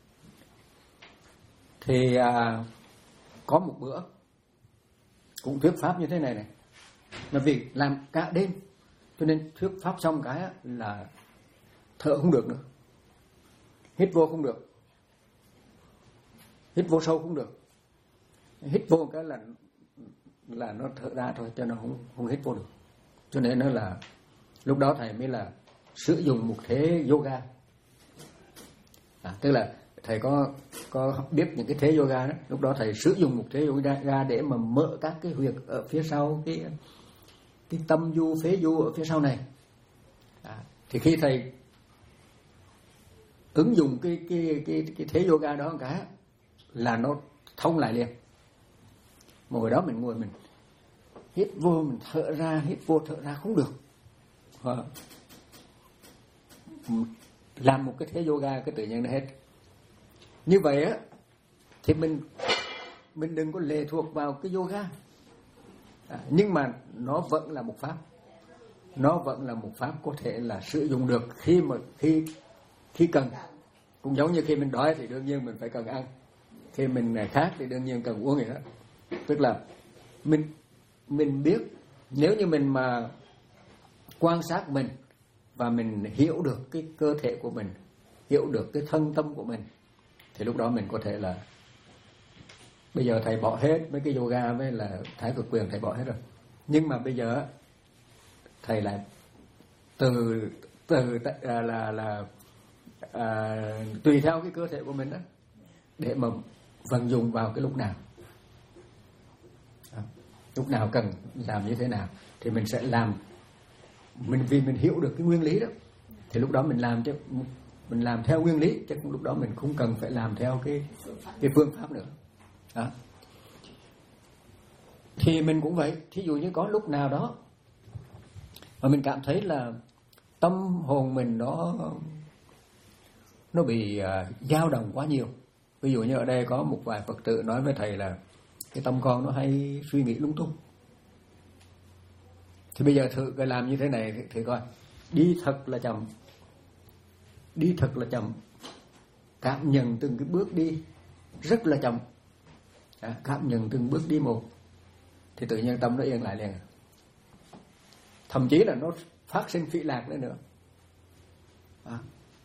Thì à, có một bữa cũng thuyết pháp như thế này này, là vì làm cả đêm cho nên thuyết pháp xong cái là thở không được nữa, hít vô không được, hít vô sâu không được, hít vô cái là là nó thở ra thôi, cho nó không không hít vô được. Cho nên nó là lúc đó thầy mới là sử dụng một thế yoga. À, tức là thầy có có biết những cái thế yoga đó, lúc đó thầy sử dụng một thế yoga để mà mở các cái huyệt ở phía sau cái cái tâm du phế du ở phía sau này. À, thì khi thầy ứng dụng cái cái cái cái thế yoga đó một cái là nó thông lại liền. Ngồi đó mình ngồi mình hít vô mình thở ra, hít vô thở ra không được. À, làm một cái thế yoga cái tự nhiên nó hết. Như vậy á thì mình mình đừng có lệ thuộc vào cái yoga. À, nhưng mà nó vẫn là một pháp. Nó vẫn là một pháp có thể là sử dụng được khi mà khi khi cần. Cũng giống như khi mình đói thì đương nhiên mình phải cần ăn. Khi mình khát thì đương nhiên cần uống vậy đó. Tức là mình mình biết nếu như mình mà quan sát mình và mình hiểu được cái cơ thể của mình, hiểu được cái thân tâm của mình, thì lúc đó mình có thể là bây giờ thầy bỏ hết mấy cái yoga với là thái cực quyền thầy bỏ hết rồi. Nhưng mà bây giờ thầy lại từ từ là là, là à, tùy theo cái cơ thể của mình đó để mà vận dụng vào cái lúc nào. À, lúc nào cần làm như thế nào thì mình sẽ làm. Mình vì mình hiểu được cái nguyên lý đó thì lúc đó mình làm chứ mình làm theo nguyên lý, chứ lúc đó mình không cần phải làm theo cái cái phương pháp nữa. Đó. Thì mình cũng vậy, thí dụ như có lúc nào đó mà mình cảm thấy là tâm hồn mình nó nó bị uh, dao động quá nhiều. Ví dụ như ở đây có một vài Phật tử nói với thầy là cái tâm con nó hay suy nghĩ lung tung. Thì bây giờ thử làm như thế này thì, thì coi, đi thật là chậm, đi thật là chậm, cảm nhận từng cái bước đi rất là chậm, à, cảm nhận từng bước đi một, thì tự nhiên tâm nó yên lại liền. Thậm chí là nó phát sinh phỉ lạc nữa nữa. À.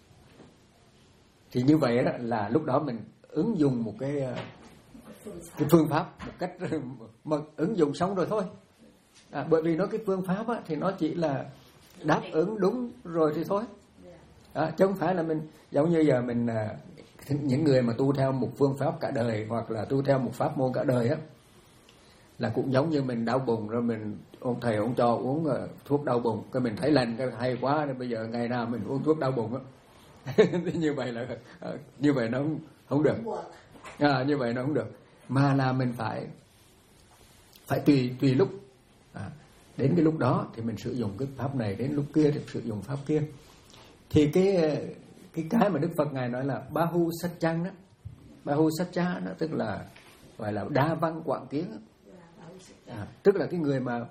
Thì như vậy đó là lúc đó mình ứng dụng một cái cái phương pháp một cách mà ứng dụng xong rồi thôi. À, bởi vì nó cái phương pháp á, thì nó chỉ là đáp ứng đúng rồi thì thôi. À, chứ không phải là mình giống như giờ mình những người mà tu theo một phương pháp cả đời hoặc là tu theo một pháp môn cả đời á, là cũng giống như mình đau bụng rồi mình ông thầy ông cho uống uh, thuốc đau bụng, cái mình thấy lành cái hay quá nên bây giờ ngày nào mình uống thuốc đau bụng á. Như vậy là uh, như vậy nó không, không được. À, như vậy nó không được. Mà là mình phải phải tùy tùy lúc. À, đến cái lúc đó thì mình sử dụng cái pháp này, đến lúc kia thì sử dụng pháp kia. Thì cái cái cái mà Đức Phật ngài nói là Bahu Satchang đó, Bahu Satcha nó tức là gọi là đa văn quảng kiến. À, tức là cái người mà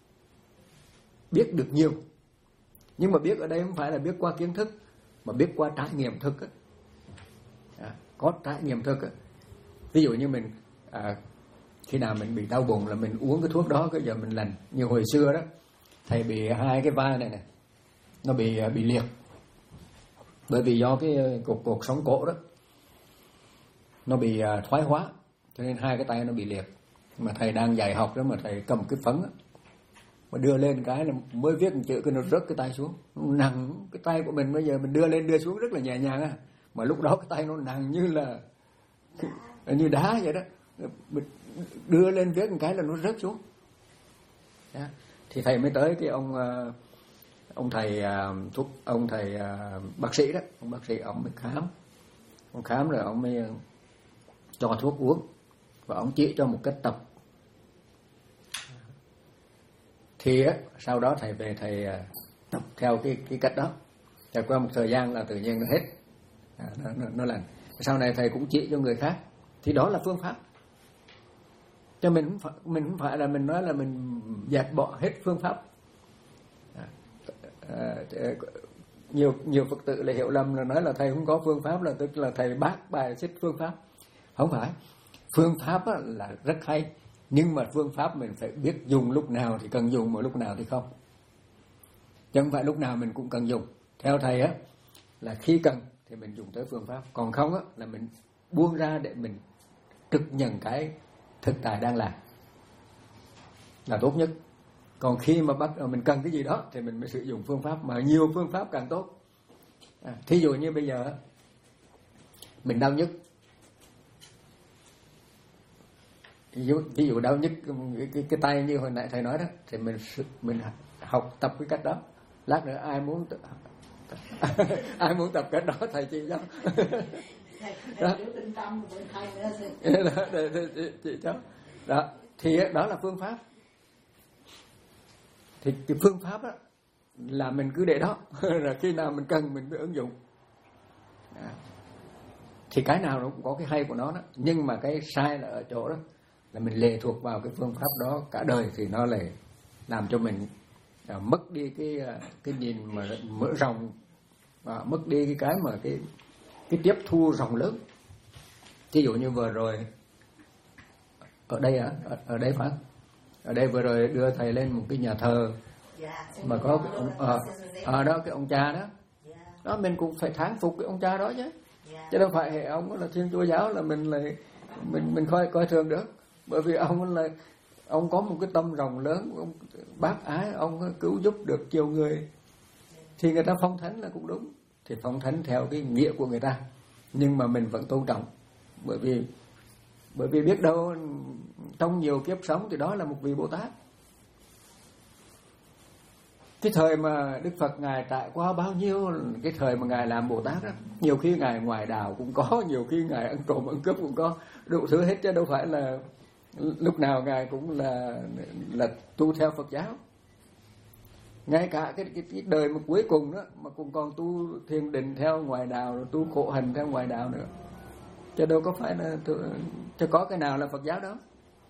biết được nhiều, nhưng mà biết ở đây không phải là biết qua kiến thức mà biết qua trải nghiệm thực á. À, có trải nghiệm thực á. Ví dụ như mình à, khi nào mình bị đau bụng là mình uống cái thuốc đó, cái giờ mình lành. Như hồi xưa đó thầy bị hai cái vai này này nó bị bị liệt, bởi vì do cái cột cột sống cổ đó nó bị thoái hóa, cho nên hai cái tay nó bị liệt. Mà thầy đang dạy học đó mà thầy cầm cái phấn đó, mà đưa lên cái là mới viết một chữ cái nó rớt cái tay xuống, nó nặng. Cái tay của mình bây giờ mình đưa lên đưa xuống rất là nhẹ nhàng á, mà lúc đó cái tay nó nặng như là như đá vậy đó, mình đưa lên viết một cái là nó rớt xuống. Đó. Thì thầy mới tới cái ông ông thầy thuốc ông thầy bác sĩ đó, ông bác sĩ ông mới khám, ông khám rồi ông mới cho thuốc uống và ông chỉ cho một cách tập. Thì á, sau đó thầy về thầy tập theo cái cái cách đó. Trải qua một thời gian là tự nhiên nó hết, à, nó, nó, nó lành. Sau này thầy cũng chỉ cho người khác. Thì đó là phương pháp. Cho mình không phải, mình không phải là mình nói là mình dẹp bỏ hết phương pháp. À, à, nhiều nhiều Phật tử là hiểu lầm là nói là thầy không có phương pháp là tức là thầy bác bài xích phương pháp. Không phải. Phương pháp là rất hay, nhưng mà phương pháp mình phải biết dùng lúc nào thì cần dùng, mà lúc nào thì không. Chứ không phải lúc nào mình cũng cần dùng. Theo thầy á là khi cần thì mình dùng tới phương pháp, còn không á là mình buông ra để mình trực nhận cái thực tại đang làm là tốt nhất. Còn khi mà bắt mình cần cái gì đó thì mình mới sử dụng phương pháp, mà nhiều phương pháp càng tốt. À, thí dụ như bây giờ mình đau nhức, ví dụ, ví dụ đau nhức cái, cái, cái tay như hồi nãy thầy nói đó, thì mình mình học tập cái cách đó. Lát nữa ai muốn ai muốn tập cách đó thầy chỉ cho. Đó. Chị cho. Đó, thì đó là phương pháp. Thì cái phương pháp đó là mình cứ để đó, rồi khi nào mình cần mình mới ứng dụng. À. Thì cái nào nó cũng có cái hay của nó đó, nhưng mà cái sai là ở chỗ đó là mình lệ thuộc vào cái phương pháp đó cả đời, thì nó lại làm cho mình à, mất đi cái cái nhìn mà mở rộng, và mất đi cái cái mà cái cái tiếp thu rộng lớn. Ví dụ như vừa rồi ở đây à, ở, ở đây phải, ở đây vừa rồi đưa thầy lên một cái nhà thờ mà có cái ông, ở à, đó cái ông cha đó, đó mình cũng phải thán phục cái ông cha đó chứ, chứ đâu phải ông là Thiên Chúa giáo là mình lại mình mình coi coi thường được, bởi vì ông là ông có một cái tâm rộng lớn, ông bác ái, ông cứu giúp được nhiều người, thì người ta phong thánh là cũng đúng, thì phong thánh theo cái nghĩa của người ta, nhưng mà mình vẫn tôn trọng, bởi vì bởi vì biết đâu trong nhiều kiếp sống thì đó là một vị Bồ Tát. Cái thời mà Đức Phật Ngài trải qua bao nhiêu cái thời mà Ngài làm Bồ Tát đó, nhiều khi Ngài ngoài đào cũng có, nhiều khi Ngài ăn trộm ăn cướp cũng có, đủ thứ hết, chứ đâu phải là lúc nào Ngài cũng là là tu theo Phật giáo. Ngay cả cái, cái, cái đời mà cuối cùng đó mà cũng còn tu thiền định theo ngoài đạo, rồi tu khổ hạnh theo ngoài đạo nữa, chứ đâu có phải là chứ có cái nào là Phật giáo đó.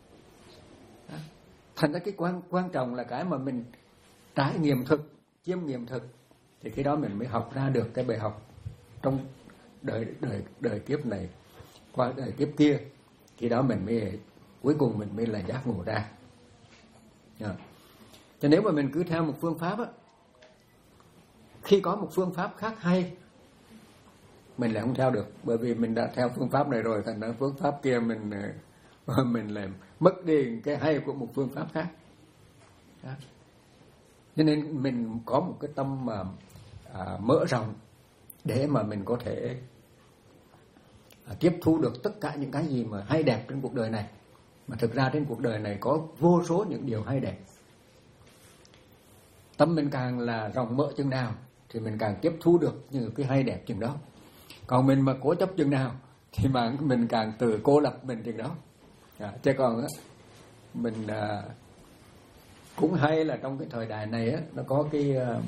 Thành ra cái quan quan trọng là cái mà mình trải nghiệm thực, chiêm nghiệm thực, thì cái đó mình mới học ra được cái bài học trong đời đời đời kiếp này qua đời kiếp kia, khi đó mình mới cuối cùng mình mới là giác ngộ ra. À. Cho nếu mà mình cứ theo một phương pháp á, khi có một phương pháp khác hay mình lại không theo được, bởi vì mình đã theo phương pháp này rồi, thành ra phương pháp kia mình mình lại mất đi cái hay của một phương pháp khác. Đó. Cho nên mình có một cái tâm mà à, mở rộng để mà mình có thể à, tiếp thu được tất cả những cái gì mà hay đẹp trên cuộc đời này. Mà thực ra trên cuộc đời này có vô số những điều hay đẹp. Tâm mình càng là rộng mở chừng nào thì mình càng tiếp thu được những cái hay đẹp chừng đó. Còn mình mà cố chấp chừng nào thì mà mình càng tự cô lập mình chừng đó. À, chứ còn á, mình à, cũng hay là trong cái thời đại này á, nó có cái à,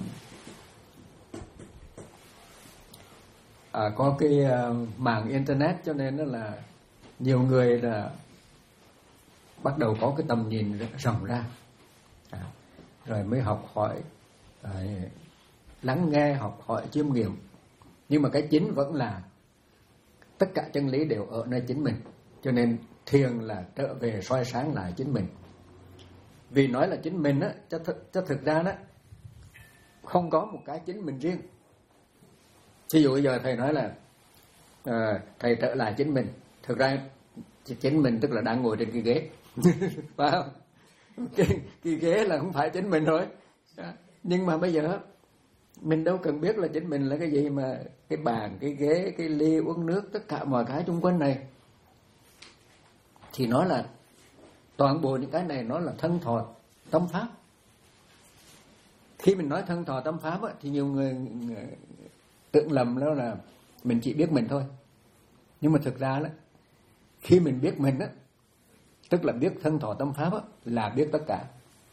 à, có cái à, mạng internet, cho nên đó là nhiều người là bắt đầu có cái tầm nhìn rộng ra, à, rồi mới học hỏi, à, lắng nghe, học hỏi, chiêm nghiệm. Nhưng mà cái chính vẫn là tất cả chân lý đều ở nơi chính mình. Cho nên thiền là trở về soi sáng lại chính mình. Vì nói là chính mình á, cho, th- cho thực ra đó không có một cái chính mình riêng. Ví dụ bây giờ thầy nói là à, thầy trở lại chính mình, thực ra chính mình tức là đang ngồi trên cái ghế. Phải không? Cái, cái ghế là không phải chính mình rồi. Nhưng mà bây giờ mình đâu cần biết là chính mình là cái gì, mà cái bàn, cái ghế, cái ly uống nước, tất cả mọi cái xung quanh này thì nó là toàn bộ những cái này, nó là thân thọ tâm pháp. Khi mình nói thân thọ tâm pháp á, thì nhiều người tưởng lầm đó là mình chỉ biết mình thôi. Nhưng mà thực ra đó, khi mình biết mình á, tức là biết thân thọ tâm pháp á, là biết tất cả.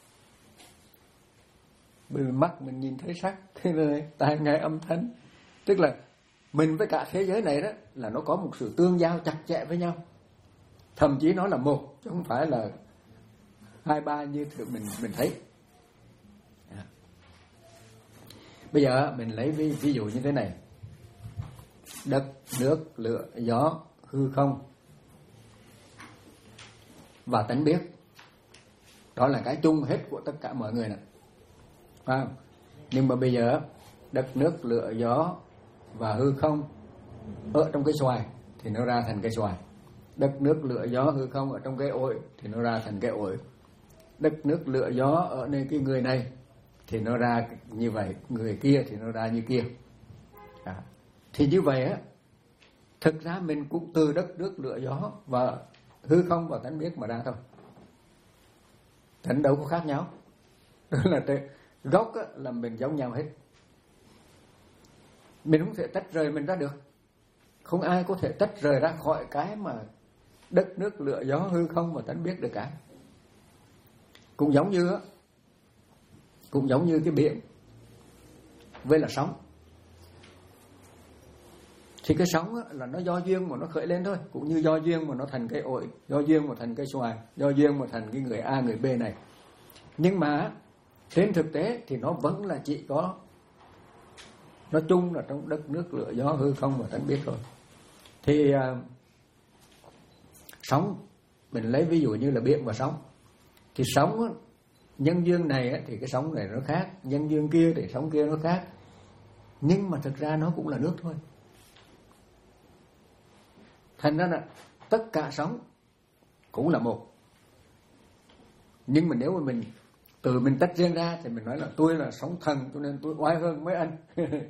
Bởi vì mắt mình nhìn thấy sắc, tai nghe âm thanh, tức là mình với cả thế giới này đó là nó có một sự tương giao chặt chẽ với nhau. Thậm chí nó là một, chứ không phải là hai ba như thường mình mình thấy. À. Bây giờ mình lấy ví, ví dụ như thế này: đất, nước, lửa, gió, hư không và tánh biết. Đó là cái chung hết của tất cả mọi người nè. Phải không? Nhưng mà bây giờ đất, nước, lửa, gió và hư không ở trong cái xoài thì nó ra thành cái xoài. Đất nước lửa gió hư không ở trong cái ổi thì nó ra thành cái ổi. Đất nước lửa gió ở nơi cái người này thì nó ra như vậy, người kia thì nó ra như kia. À, thì như vậy á, thực ra mình cũng từ đất nước lửa gió và hư không và tánh biết mà ra thôi. Thành đâu có khác nhau. Đó là cái gốc á, là mình giống nhau hết. Mình không thể tách rời mình ra được. Không ai có thể tách rời ra khỏi cái mà đất nước lửa gió hư không và tánh biết được cả. Cũng giống như á, cũng giống như cái biển với là sóng. Thì cái sóng á, là nó do duyên mà nó khởi lên thôi. Cũng như do duyên mà nó thành cây ổi, do duyên mà thành cây xoài, do duyên mà thành cái người A người B này. Nhưng mà trên thực tế thì nó vẫn là chỉ có, nó chung là trong đất nước lửa gió hư không và tánh biết rồi. Thì uh, sóng, mình lấy ví dụ như là biển và sóng. Thì sóng á, nhân duyên này á, thì cái sóng này nó khác, nhân duyên kia thì sóng kia nó khác. Nhưng mà thực ra nó cũng là nước thôi. Thành ra là tất cả sóng cũng là một. Nhưng mà nếu mà mình từ mình tách riêng ra thì mình nói là tôi là sóng thần cho nên tôi oai hơn mấy anh.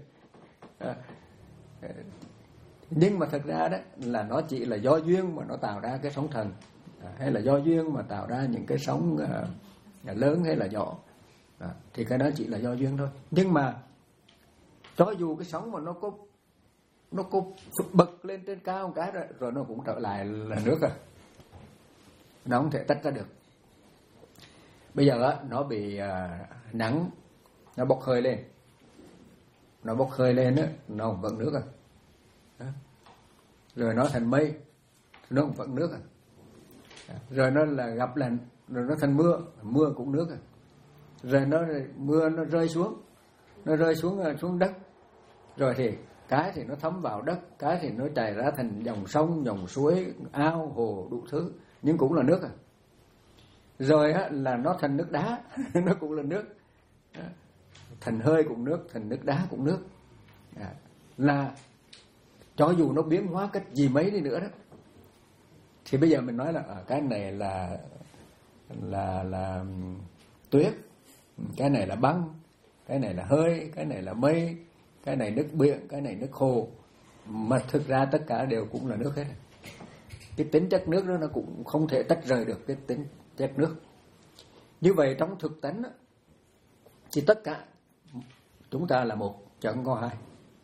Nhưng mà thật ra đó là nó chỉ là do duyên mà nó tạo ra cái sóng thần, hay là do duyên mà tạo ra những cái sóng uh, lớn hay là nhỏ. À, thì cái đó chỉ là do duyên thôi. Nhưng mà cho dù cái sóng mà nó có nó có bật lên trên cao một cái rồi, rồi nó cũng trở lại là nước rồi. Nó không thể tách ra được. Bây giờ á, nó bị uh, nắng, nó bốc hơi lên. Nó bốc hơi lên á, nó cũng vẫn nước à. Đó. Rồi nó thành mây, nó cũng vẫn nước à. Rồi nó là gặp lạnh, rồi nó thành mưa, mưa cũng nước à. Rồi nó mưa nó rơi xuống, nó rơi xuống xuống đất. Rồi thì cái thì nó thấm vào đất, cái thì nó chảy ra thành dòng sông, dòng suối, ao, hồ, đủ thứ, nhưng cũng là nước à. Rồi á, là nó thành nước đá, nó cũng là nước. Thành hơi cũng nước, thành nước đá cũng nước. À, là cho dù nó biến hóa cách gì mấy đi nữa đó, thì bây giờ mình nói là à, cái này là là là tuyết, cái này là băng, cái này là hơi, cái này là mây, cái này nước biển, cái này nước hồ, mà thực ra tất cả đều cũng là nước hết. Cái tính chất nước đó nó cũng không thể tách rời được cái tính chất nước. Như vậy trong thực tánh đó, thì tất cả chúng ta là một, chẳng có hai.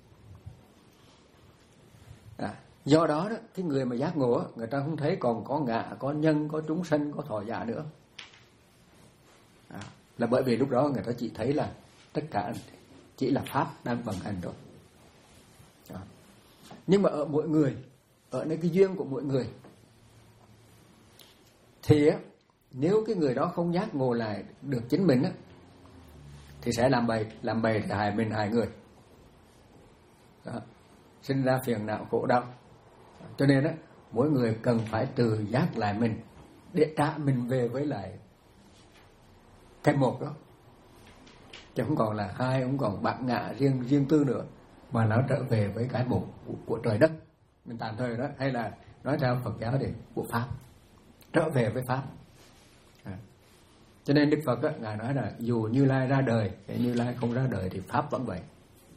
À, do đó đó, cái người mà giác ngộ, người ta không thấy còn có ngạ, có nhân, có chúng sanh, có thọ giả nữa. À, là bởi vì lúc đó người ta chỉ thấy là tất cả chỉ là pháp đang vận hành rồi. À, nhưng mà ở mỗi người, ở nơi cái duyên của mỗi người, thì á, nếu cái người đó không giác ngộ lại được chính mình á, thì sẽ làm bậy, làm bậy thì hại mình hại người. Đó. Sinh ra phiền não khổ đau. Cho nên á, mỗi người cần phải tự giác lại mình để trả mình về với lại cái một đó. Chứ không còn là hai, không còn bạn ngạ riêng riêng tư nữa, mà nó trở về với cái một của, của trời đất. Mình tạm thời đó, hay là nói theo Phật giáo thì của Pháp. Trở về với Pháp. À. Cho nên Đức Phật á, Ngài nói là dù Như Lai ra đời, Như Lai không ra đời thì Pháp vẫn vậy.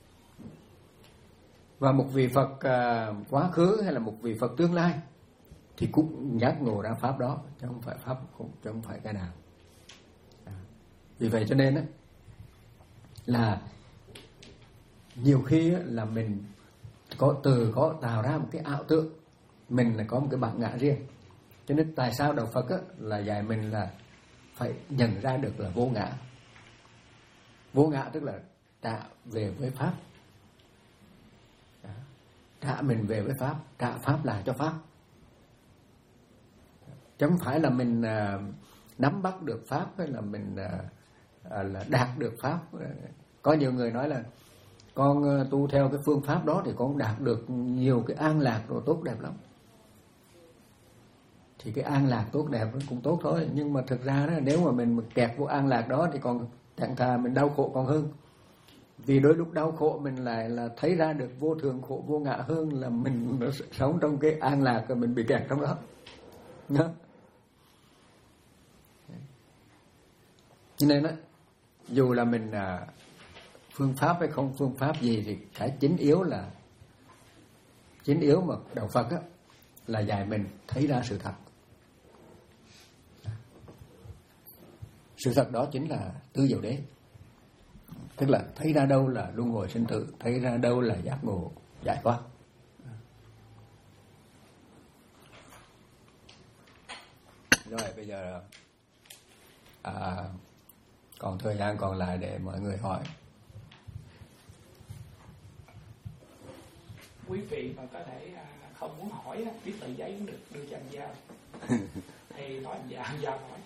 Và một vị Phật uh, quá khứ hay là một vị Phật tương lai thì cũng giác ngộ ra Pháp đó, chứ không phải Pháp, không, chứ không phải cái nào. À. Vì vậy cho nên á, là nhiều khi á, là mình có từ có tạo ra một cái ảo tưởng mình là có một cái bản ngã riêng. Cho nên tại sao Đạo Phật á, là dạy mình là phải nhận ra được là vô ngã. Vô ngã tức là trả về với Pháp. Đó. Trả mình về với Pháp, trả Pháp lại cho Pháp. Chứ không phải là mình uh, nắm bắt được Pháp hay là mình uh, uh, là đạt được Pháp. Có nhiều người nói là con uh, tu theo cái phương pháp đó thì con đạt được nhiều cái an lạc rồi tốt đẹp lắm. Thì cái an lạc tốt đẹp cũng tốt thôi, nhưng mà thực ra đó, nếu mà mình kẹt vô an lạc đó thì còn chẳng thà mình đau khổ còn hơn. Vì đôi lúc đau khổ mình lại là thấy ra được vô thường khổ vô ngã hơn là mình sống trong cái an lạc rồi mình bị kẹt trong đó. Cho nên đó, dù là mình à, phương pháp hay không phương pháp gì thì cái chính yếu là chính yếu mà đạo Phật á, là dạy mình thấy ra sự thật. Sự thật đó chính là tứ diệu đế, tức là thấy ra đâu là luân hồi sinh tử, thấy ra đâu là giác ngộ giải thoát. Rồi bây giờ à, còn thời gian còn lại để mọi người hỏi. Quý vị mà có thể à, không muốn hỏi, viết tờ giấy cũng được, đưa cho anh Giao. Hay nói anh Giao, anh Giao hỏi.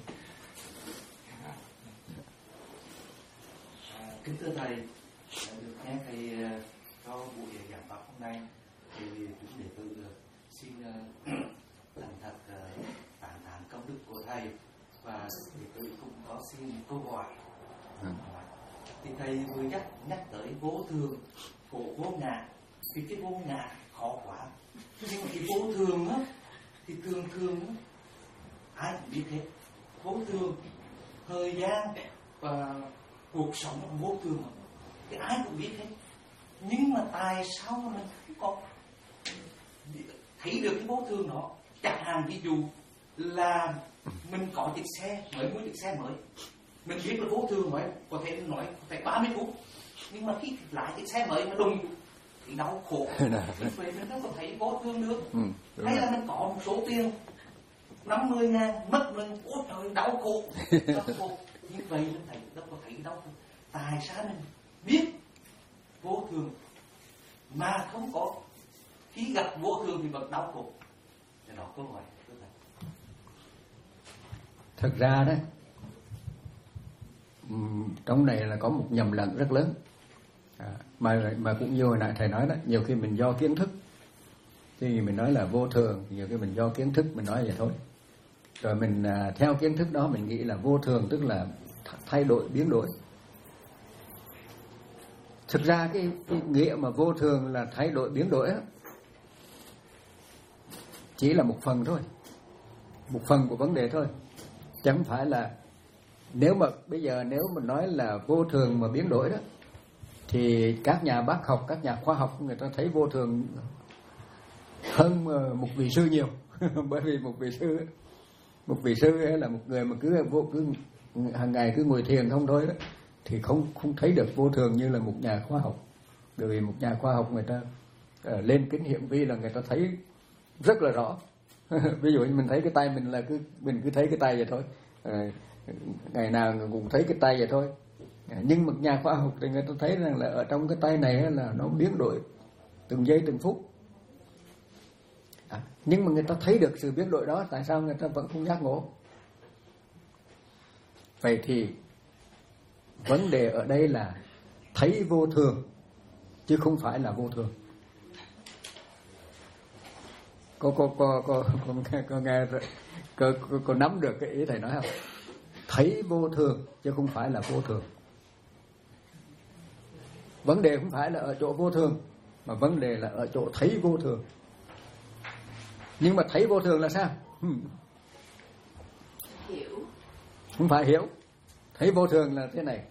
À, kính thưa thầy, được nghe thầy có buổi giảng pháp hôm nay thì chúng đệ tử xin thành thật tán thán công đức của thầy, và đệ tử cũng có xin một câu hỏi. Ừ. Thì thầy vừa nhắc nhắc tới vô thường, khổ vô ngã, thì cái vô ngã khó quá, nhưng mà cái vô thường á thì thường thường á, ai cũng biết hết. Vô thường thời gian và cuộc sống vô thường thì ai cũng biết hết, nhưng mà tại sao mà mình không có thấy được cái vô thường đó? Chẳng hạn ví dụ là mình có chiếc xe mới, mua chiếc xe mới, mình biết là vô thường mới có thể nói phải ba mươi phút, nhưng mà khi lái chiếc xe mới mà đùng thì đau khổ, vậy mình đâu có thấy vô thương được. Ừ, hay là mình có một số tiền năm mươi ngàn mất mình, ôi trời đau khổ, đau khổ. Như vậy mình thấy đâu có thấy đau khổ. Tại sao mình biết vô thường mà không có, khi gặp vô thường thì vẫn đau khổ? Thì đó câu hỏi. Thực ra đấy, trong này là có một nhầm lẫn rất lớn. À, mà mà cũng như hồi nãy thầy nói đó, nhiều khi mình do kiến thức thì mình nói là vô thường, nhiều khi mình do kiến thức mình nói vậy thôi. Rồi mình à, theo kiến thức đó mình nghĩ là vô thường tức là thay đổi, biến đổi. Thực ra cái, cái nghĩa mà vô thường là thay đổi, biến đổi đó, chỉ là một phần thôi, một phần của vấn đề thôi. Chẳng phải là, nếu mà bây giờ nếu mà nói là vô thường mà biến đổi đó, thì các nhà bác học, các nhà khoa học người ta thấy vô thường hơn một vị sư nhiều. Bởi vì một vị sư một vị sư hay là một người mà cứ vô cứ hàng ngày cứ ngồi thiền không thôi đó, thì không không thấy được vô thường như là một nhà khoa học. Bởi vì một nhà khoa học người ta uh, lên kính hiển vi là người ta thấy rất là rõ. Ví dụ như mình thấy cái tay mình là cứ mình cứ thấy cái tay vậy thôi, uh, ngày nào cũng thấy cái tay vậy thôi. Nhưng một nhà khoa học thì người ta thấy rằng là ở trong cái tay này là nó biến đổi từng giây từng phút. À, nhưng mà người ta thấy được sự biến đổi đó, tại sao người ta vẫn không giác ngộ? Vậy thì vấn đề ở đây là thấy vô thường chứ không phải là vô thường. Cô cô cô cô cô nghe cô nghe cô, cô, cô nắm được cái ý thầy nói không? Thấy vô thường chứ không phải là vô thường. Vấn đề không phải là ở chỗ vô thường, mà vấn đề là ở chỗ thấy vô thường. Nhưng mà thấy vô thường là sao? Hiểu. Không phải hiểu. Thấy vô thường là thế này.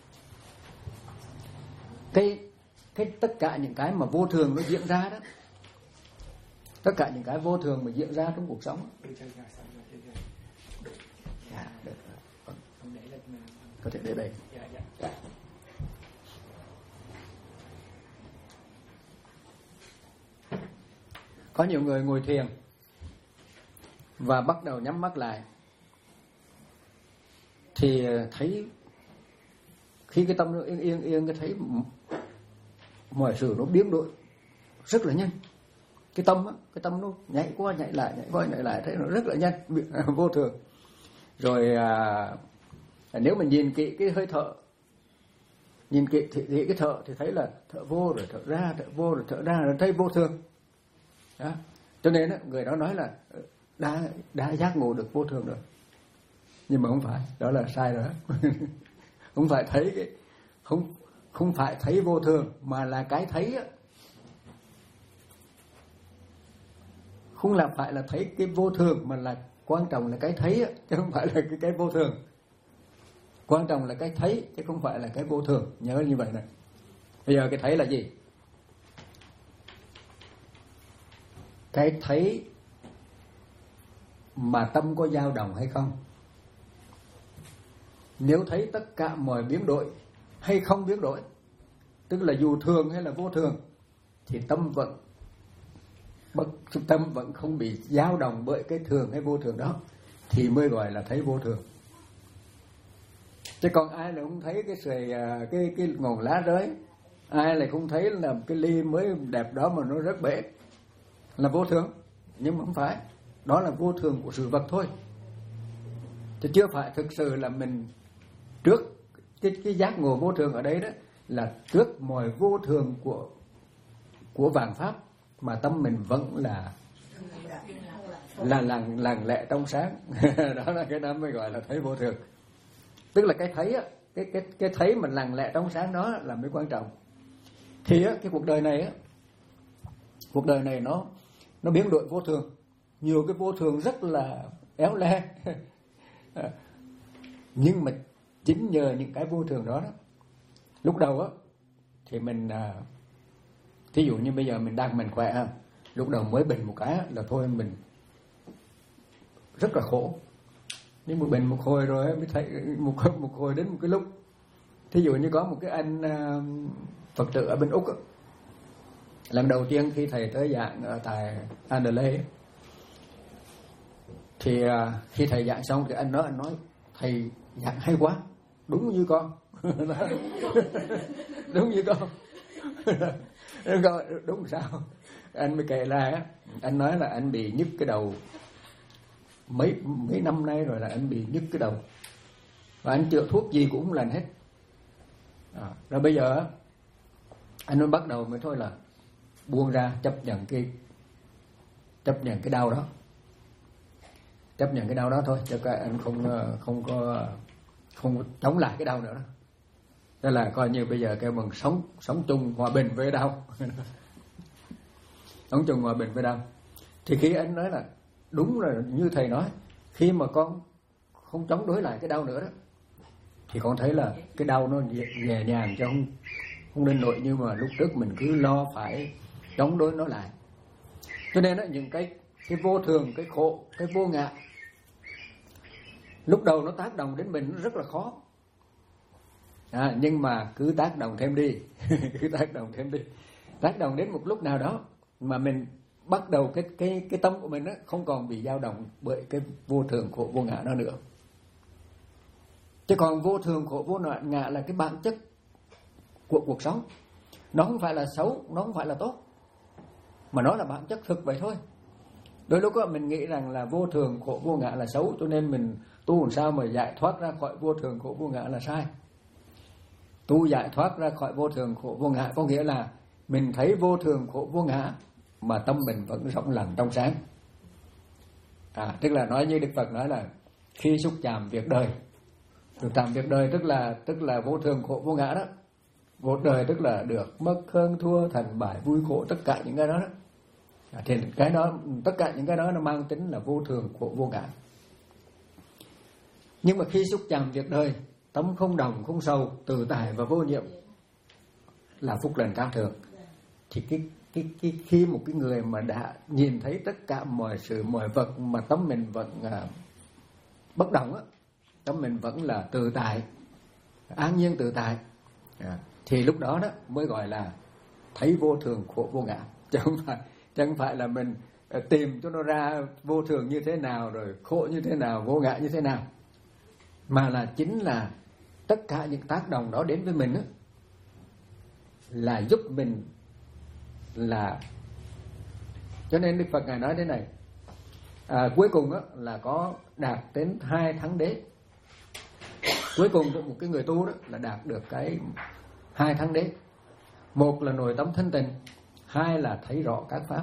Cái, cái tất cả những cái mà vô thường nó diễn ra đó, tất cả những cái vô thường mà diễn ra trong cuộc sống. Dạ, được. Có thể để đây. Dạ, dạ. Dạ. Có nhiều người ngồi thiền và bắt đầu nhắm mắt lại, thì thấy khi cái tâm nó yên yên yên cái thấy mọi sự nó biến đổi rất là nhanh. Cái tâm á, cái tâm nó nhảy qua nhảy lại, nhảy qua nhảy lại, thấy nó rất là nhanh, vô thường. Rồi à, nếu mình nhìn kỹ cái hơi thở, nhìn kỹ thì, thì cái thở thì thấy là thở vô rồi thở ra, thở vô rồi thở ra, rồi thấy vô thường. Đó. Cho nên đó, người đó nói là đã đã giác ngộ được vô thường rồi. Nhưng mà không phải, đó là sai rồi. Không phải thấy cái không không phải thấy vô thường, mà là cái thấy á, không là phải là thấy cái vô thường, mà là quan trọng là cái thấy á, chứ không phải là cái cái vô thường. Quan trọng là cái thấy chứ không phải là cái vô thường, nhớ như vậy này. Bây giờ cái thấy là gì? Cái thấy mà tâm có dao động hay không. Nếu thấy tất cả mọi biến đổi hay không biến đổi, tức là dù thường hay là vô thường, thì tâm vẫn bất tâm vẫn không bị dao động bởi cái thường hay vô thường đó, thì mới gọi là thấy vô thường. Chứ còn ai lại không thấy cái sợi cái cái ngọn lá rơi, ai lại không thấy là cái ly mới đẹp đó mà nó rớt bể, là vô thường. Nhưng mà không phải, đó là vô thường của sự vật thôi, chứ chưa phải thực sự là mình trước cái cái giác ngộ vô thường ở đây đó là trước mọi vô thường của của vạn pháp mà tâm mình vẫn là là lặng lặng lẽ trong sáng. Đó là cái đó mới gọi là thấy vô thường. Tức là cái thấy á, cái cái cái thấy mình lặng lẽ trong sáng đó là mới quan trọng. Thì á, cái cuộc đời này á, cuộc đời này nó nó biến đổi vô thường, nhiều cái vô thường rất là éo le. Nhưng mà chính nhờ những cái vô thường đó, đó lúc đầu á thì mình à, thí dụ như bây giờ mình đang mình khỏe, lúc đầu mới bệnh một cái là thôi mình rất là khổ. Nhưng mà bệnh một hồi rồi mới thấy một một hồi đến một cái lúc, thí dụ như có một cái anh uh, Phật tử ở bên Úc á, lần đầu tiên khi thầy tới giảng ở tại Adelaide, thì uh, khi thầy giảng xong thì anh nói anh nói thầy giảng hay quá, đúng như con. Đúng như con. Đúng sao? Anh mới kể lại á, anh nói là anh bị nhức cái đầu mấy mấy năm nay rồi, là anh bị nhức cái đầu và anh chữa thuốc gì cũng không lành hết. À, rồi bây giờ anh mới bắt đầu mới thôi là buông ra, chấp nhận cái chấp nhận cái đau đó, chấp nhận cái đau đó thôi, cho các anh không không có không chống lại cái đau nữa đó. Đó là coi như bây giờ kêu bằng sống sống chung hòa bình với đau. Sống chung hòa bình với đau. Thì khi anh nói là đúng là như thầy nói, khi mà con không chống đối lại cái đau nữa đó, thì con thấy là cái đau nó nhẹ, nhẹ nhàng, chứ không không nên nổi như mà lúc trước mình cứ lo phải chống đối nó lại. Cho nên đó, những cái cái vô thường, cái khổ, cái vô ngã, lúc đầu nó tác động đến mình nó rất là khó. À, nhưng mà cứ tác động thêm đi, cứ tác động thêm đi, tác động đến một lúc nào đó mà mình bắt đầu cái cái cái tâm của mình đó không còn bị dao động bởi cái vô thường khổ vô ngã đó nữa. Chứ còn vô thường khổ vô ngã là cái bản chất của cuộc sống, nó không phải là xấu, nó không phải là tốt, mà nó là bản chất thực vậy thôi. Đôi lúc đó mình nghĩ rằng là vô thường khổ vô ngã là xấu, cho nên mình tu làm sao mà giải thoát ra khỏi vô thường khổ vô ngã là sai. Tu giải thoát ra khỏi vô thường khổ vô ngã có nghĩa là mình thấy vô thường khổ vô ngã mà tâm mình vẫn rộng lặng trong sáng. À, tức là nói như Đức Phật nói là khi xúc chạm việc đời, xúc chạm việc đời tức là tức là vô thường khổ vô ngã đó. Vô đời tức là được mất hơn thua thành bại vui khổ, tất cả những cái đó đó. À, thì cái đó tất cả những cái đó nó mang tính là vô thường khổ vô ngã. Nhưng mà khi xúc chạm việc đời, tâm không đồng không sầu, tự tại và vô nhiệm là phúc lành cao thượng. Thì cái cái cái khi một cái người mà đã nhìn thấy tất cả mọi sự mọi vật mà tâm mình vẫn à, bất động á, tâm mình vẫn là tự tại, an nhiên tự tại, à, thì lúc đó đó mới gọi là thấy vô thường khổ vô ngã. Chứ không phải chứ không phải là mình à, tìm cho nó ra vô thường như thế nào, rồi khổ như thế nào, vô ngã như thế nào, mà là chính là tất cả những tác động đó đến với mình á, là giúp mình là. Cho nên Đức Phật Ngài nói thế này, à, cuối cùng á, là có đạt đến hai thắng đế. Cuối cùng một cái người tu đó là đạt được cái hai thắng đế. Một là nội tâm thanh tịnh, hai là thấy rõ các pháp.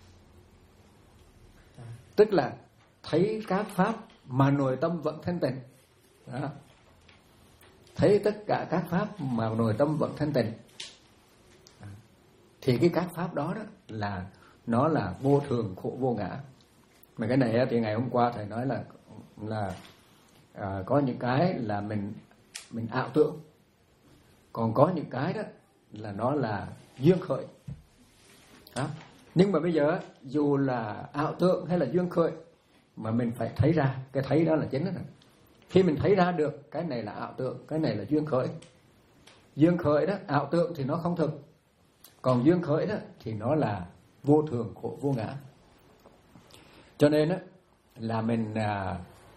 Tức là thấy các pháp mà nội tâm vẫn thanh tịnh. Đó. Thấy tất cả các pháp mà nội tâm vẫn thanh tịnh, thì cái các pháp đó, đó là nó là vô thường khổ vô ngã. Mà cái này thì ngày hôm qua thầy nói là là à, có những cái là mình mình ảo tưởng, còn có những cái đó là nó là duyên khởi. Đó. Nhưng mà bây giờ dù là ảo tưởng hay là duyên khởi mà mình phải thấy ra, cái thấy đó là chính đó. Khi mình thấy ra được cái này là ảo tưởng, cái này là duyên khởi. Duyên khởi đó, ảo tưởng thì nó không thực, còn duyên khởi đó thì nó là vô thường khổ vô ngã. Cho nên đó là mình à,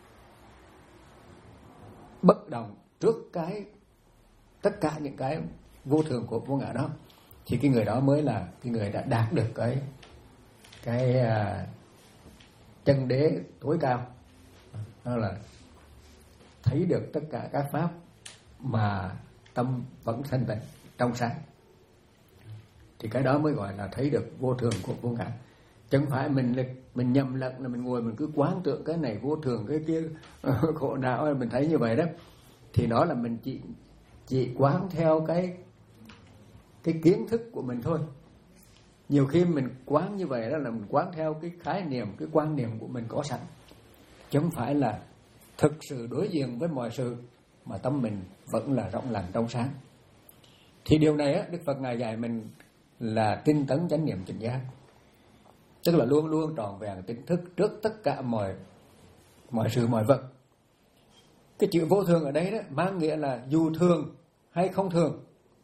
bất động trước cái tất cả những cái vô thường khổ vô ngã đó, thì cái người đó mới là cái người đã đạt được cái cái à, chân đế tối cao. Đó là thấy được tất cả các pháp mà tâm vẫn thanh tịnh trong sáng, thì cái đó mới gọi là thấy được vô thường của vô ngã. Chẳng phải mình mình nhầm lẫn là mình ngồi mình cứ quán tưởng cái này vô thường, cái kia khổ não, mình thấy như vậy đó, thì đó là mình chỉ chỉ quán theo cái cái kiến thức của mình thôi. Nhiều khi mình quán như vậy đó là mình quán theo cái khái niệm, cái quan niệm của mình có sẵn, chứ không phải là thực sự đối diện với mọi sự mà tâm mình vẫn là rộng lặng trong sáng. Thì điều này á, Đức Phật Ngài dạy mình là tinh tấn chánh niệm tỉnh giác, tức là luôn luôn tròn vẹn tỉnh thức trước tất cả mọi mọi sự mọi vật. Cái chữ vô thường ở đây đó mang nghĩa là dù thường hay không thường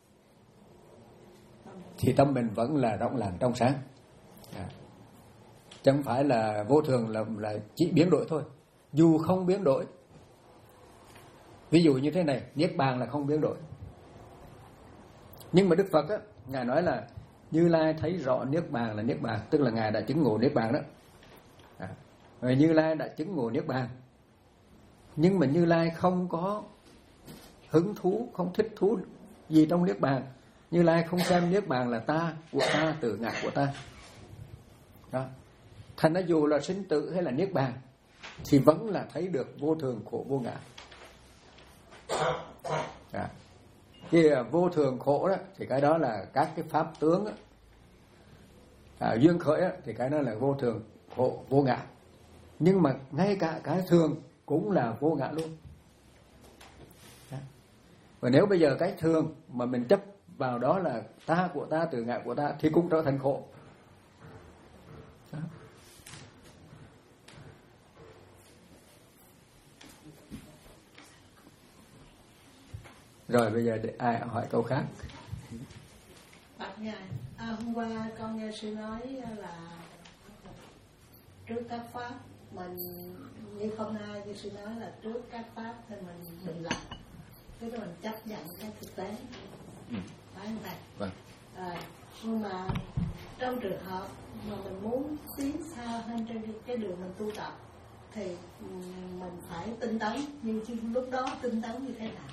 thì tâm mình vẫn là rộng lặng trong sáng. À, chẳng phải là vô thường là, là chỉ biến đổi thôi. Dù không biến đổi, ví dụ như thế này, niết bàn là không biến đổi. Nhưng mà Đức Phật á, Ngài nói là Như Lai thấy rõ niết bàn là niết bàn, tức là Ngài đã chứng ngộ niết bàn đó. À, rồi Như Lai đã chứng ngộ niết bàn, nhưng mà Như Lai không có hứng thú, không thích thú gì trong niết bàn. Như Lai không xem niết bàn là ta, của ta, tự ngã của ta. Đó. Thành ra dù là sinh tử hay là niết bàn thì vẫn là thấy được vô thường khổ vô ngã. À, cái vô thường khổ đó thì cái đó là các cái pháp tướng đó. À, duyên khởi đó, thì cái đó là vô thường khổ vô ngã. Nhưng mà ngay cả cái thường cũng là vô ngã luôn. Đó. Và nếu bây giờ cái thường mà mình chấp vào đó là ta của ta, tự ngã của ta thì cũng trở thành khổ. Đó. Rồi bây giờ để ai hỏi câu khác. Bạch Ngài, à, hôm qua con nghe sư nói là trước các pháp mình như không ai, như sư nói là trước các pháp thì mình bình lặng, tức là mình chấp nhận cái thực tế. Ừ. Phải không thầy? Vâng. À, nhưng mà trong trường hợp mà mình muốn tiến xa hơn trên cái đường mình tu tập thì mình phải tinh tấn, nhưng lúc đó tinh tấn như thế nào?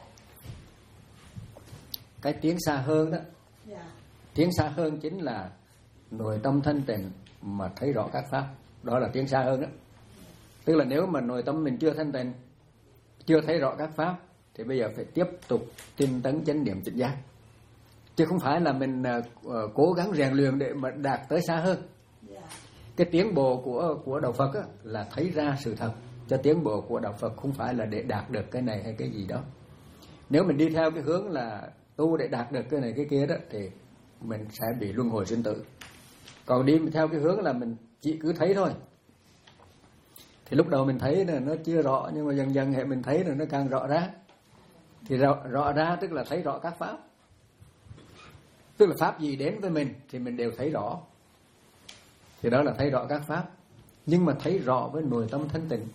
Cái tiến xa hơn đó, yeah. Tiến xa hơn chính là nội tâm thanh tịnh mà thấy rõ các pháp, đó là tiến xa hơn đó. Tức là nếu mà nội tâm mình chưa thanh tịnh, chưa thấy rõ các pháp thì bây giờ phải tiếp tục tinh tấn chánh niệm tỉnh giác, chứ không phải là mình uh, cố gắng rèn luyện để mà đạt tới xa hơn. Yeah. Cái tiến bộ của của đạo Phật á, là thấy ra sự thật, cho tiến bộ của đạo Phật không phải là để đạt được cái này hay cái gì đó. Nếu mình đi theo cái hướng là tu để đạt được cái này cái kia đó thì mình sẽ bị luân hồi sinh tử. Còn đi theo cái hướng là mình chỉ cứ thấy thôi thì lúc đầu mình thấy là nó chưa rõ, nhưng mà dần dần hệ mình thấy là nó càng rõ ra. Thì rõ, rõ ra tức là thấy rõ các pháp, tức là pháp gì đến với mình thì mình đều thấy rõ, thì đó là thấy rõ các pháp. Nhưng mà thấy rõ với nội tâm thanh tịnh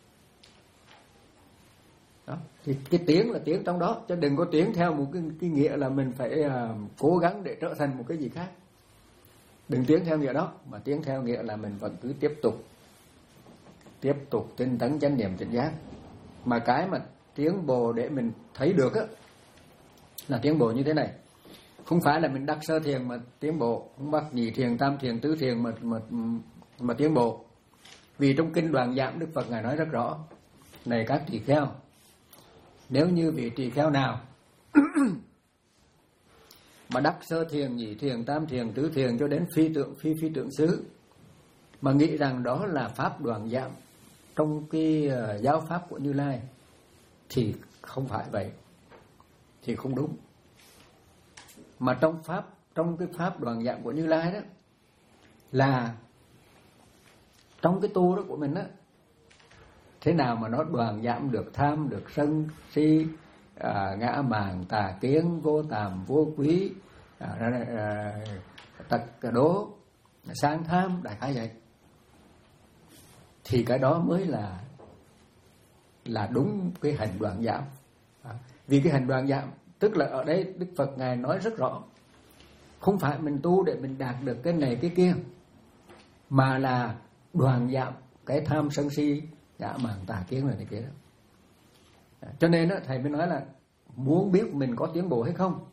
đó. Thì cái tiếng là tiếng trong đó, chứ đừng có tiếng theo một cái, cái nghĩa là mình phải uh, cố gắng để trở thành một cái gì khác. Đừng tiếng theo nghĩa đó, mà tiếng theo nghĩa là mình vẫn cứ tiếp tục tiếp tục tinh tấn chánh niệm tỉnh giác. Mà cái mà tiến bộ để mình thấy được á là tiến bộ như thế này. Không phải là mình đắc sơ thiền mà tiến bộ, không bắt nhị thiền, tam thiền, tứ thiền mà mà mà tiến bộ. Vì trong kinh Đoạn Giảm Đức Phật Ngài nói rất rõ: này các tỳ kheo, nếu như vị tỳ kheo nào mà đắc sơ thiền, nhị thiền, tam thiền, tứ thiền cho đến phi tượng phi phi tượng xứ, mà nghĩ rằng đó là pháp đoạn giảm trong cái uh, giáo pháp của Như Lai, thì không phải vậy, thì không đúng. Mà trong pháp, trong cái pháp đoạn giảm của Như Lai đó, là trong cái tu đó của mình đó, thế nào mà nó đoạn giảm được tham, được sân si, à, ngã mạn, tà kiến, vô tàm, vô quý, à, à, tật đố, sang tham, đại khái vậy, thì cái đó mới là là đúng cái hành đoạn giảm. À, vì cái hành đoạn giảm tức là ở đây Đức Phật Ngài nói rất rõ, không phải mình tu để mình đạt được cái này cái kia, mà là đoạn giảm cái tham sân si, ngã mạn, tà kiến này, này kia đó. À, cho nên đó, thầy mới nói là muốn biết mình có tiến bộ hay không,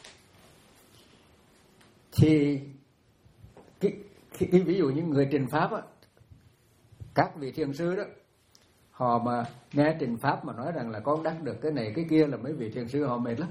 thì cái, cái, cái ví dụ như người trình pháp á, các vị thiền sư đó, họ mà nghe trình pháp mà nói rằng là con đắc được cái này cái kia, là mấy vị thiền sư họ mệt lắm.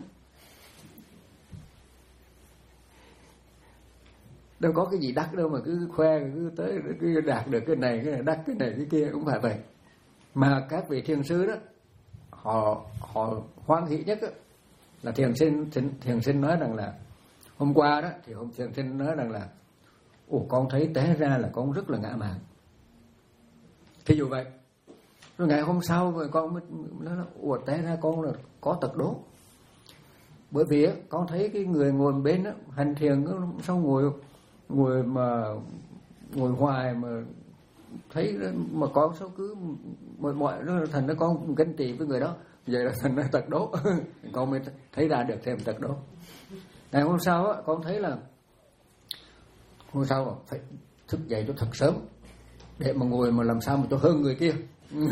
Đâu có cái gì đắc đâu mà cứ khoe, cứ tới cứ đạt được cái này cái này, đắc cái này cái kia, cũng phải vậy. Mà các vị thiền sư đó, họ họ hoan hỷ nhất đó, là thiền sinh thiền sinh nói rằng là hôm qua đó thì hôm thiền sinh nói rằng là ồ, con thấy té ra là con rất là ngã mạn, thí dụ vậy. Rồi ngày hôm sau rồi con mới nói là ồ, té ra con là có tật đố, bởi vì á, con thấy cái người ngồi bên đó, hành thiền sao ngồi ngồi mà ngồi hoài mà thấy mà con sao cứ mọi mọi nó thành nó con ganh tị với người đó, vậy là thành nó tật đố. Con mới thấy ra được thêm tật đố. Ngày hôm sau á, con thấy là hôm sau phải thức dậy cho thật sớm để mà ngồi mà làm sao mà cho hơn người kia.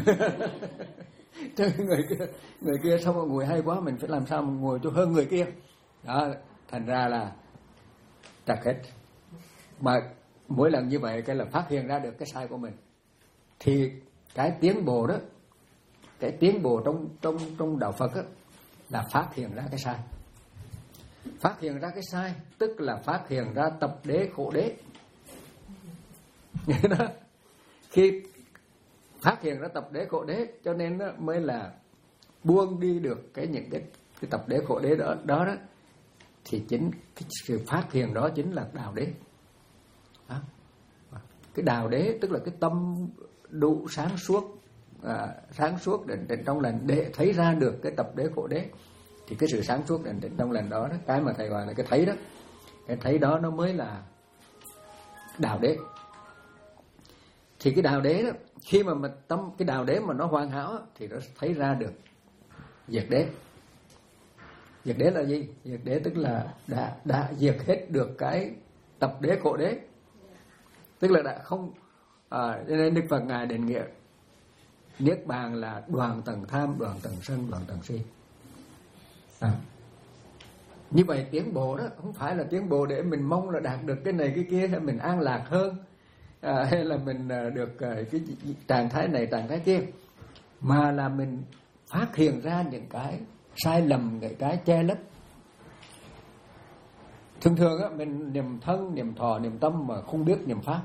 Chứ người kia người kia sao mà ngồi hay quá, mình phải làm sao mà ngồi cho hơn người kia. Đó, thành ra là trật hết. Mà mỗi lần như vậy cái là phát hiện ra được cái sai của mình, thì cái tiến bộ đó, cái tiến bộ trong trong trong đạo Phật đó, là phát hiện ra cái sai. Phát hiện ra cái sai tức là phát hiện ra tập đế khổ đế. Đó. Khi phát hiện ra tập đế khổ đế, cho nên đó mới là buông đi được cái những cái cái tập đế khổ đế đó đó, đó thì chính cái sự phát hiện đó chính là đạo đế. Đó. Cái đạo đế tức là cái tâm đủ sáng suốt, à, sáng suốt định định trong lành để thấy ra được cái tập đế khổ đế. Thì cái sự sáng suốt định định trong lành đó, đó, cái mà thầy gọi là cái thấy đó, cái thấy đó nó mới là đạo đế. Thì cái đạo đế đó, khi mà mình tâm cái đạo đế mà nó hoàn hảo thì nó thấy ra được diệt đế. Diệt đế là gì? Diệt đế tức là đã đã diệt hết được cái tập đế khổ đế, tức là đã không. À, nên Đức Phật Ngài định nghĩa niết bàn là đoạn tầng tham, đoạn tầng sân, đoạn tầng si. À, như vậy tiến bộ đó không phải là tiến bộ để mình mong là đạt được cái này cái kia, hay mình an lạc hơn, à, hay là mình được cái trạng thái này trạng thái kia, mà là mình phát hiện ra những cái sai lầm, những cái che lấp. Thường thường á, mình niệm thân, niệm thọ, niệm tâm mà không biết niệm pháp.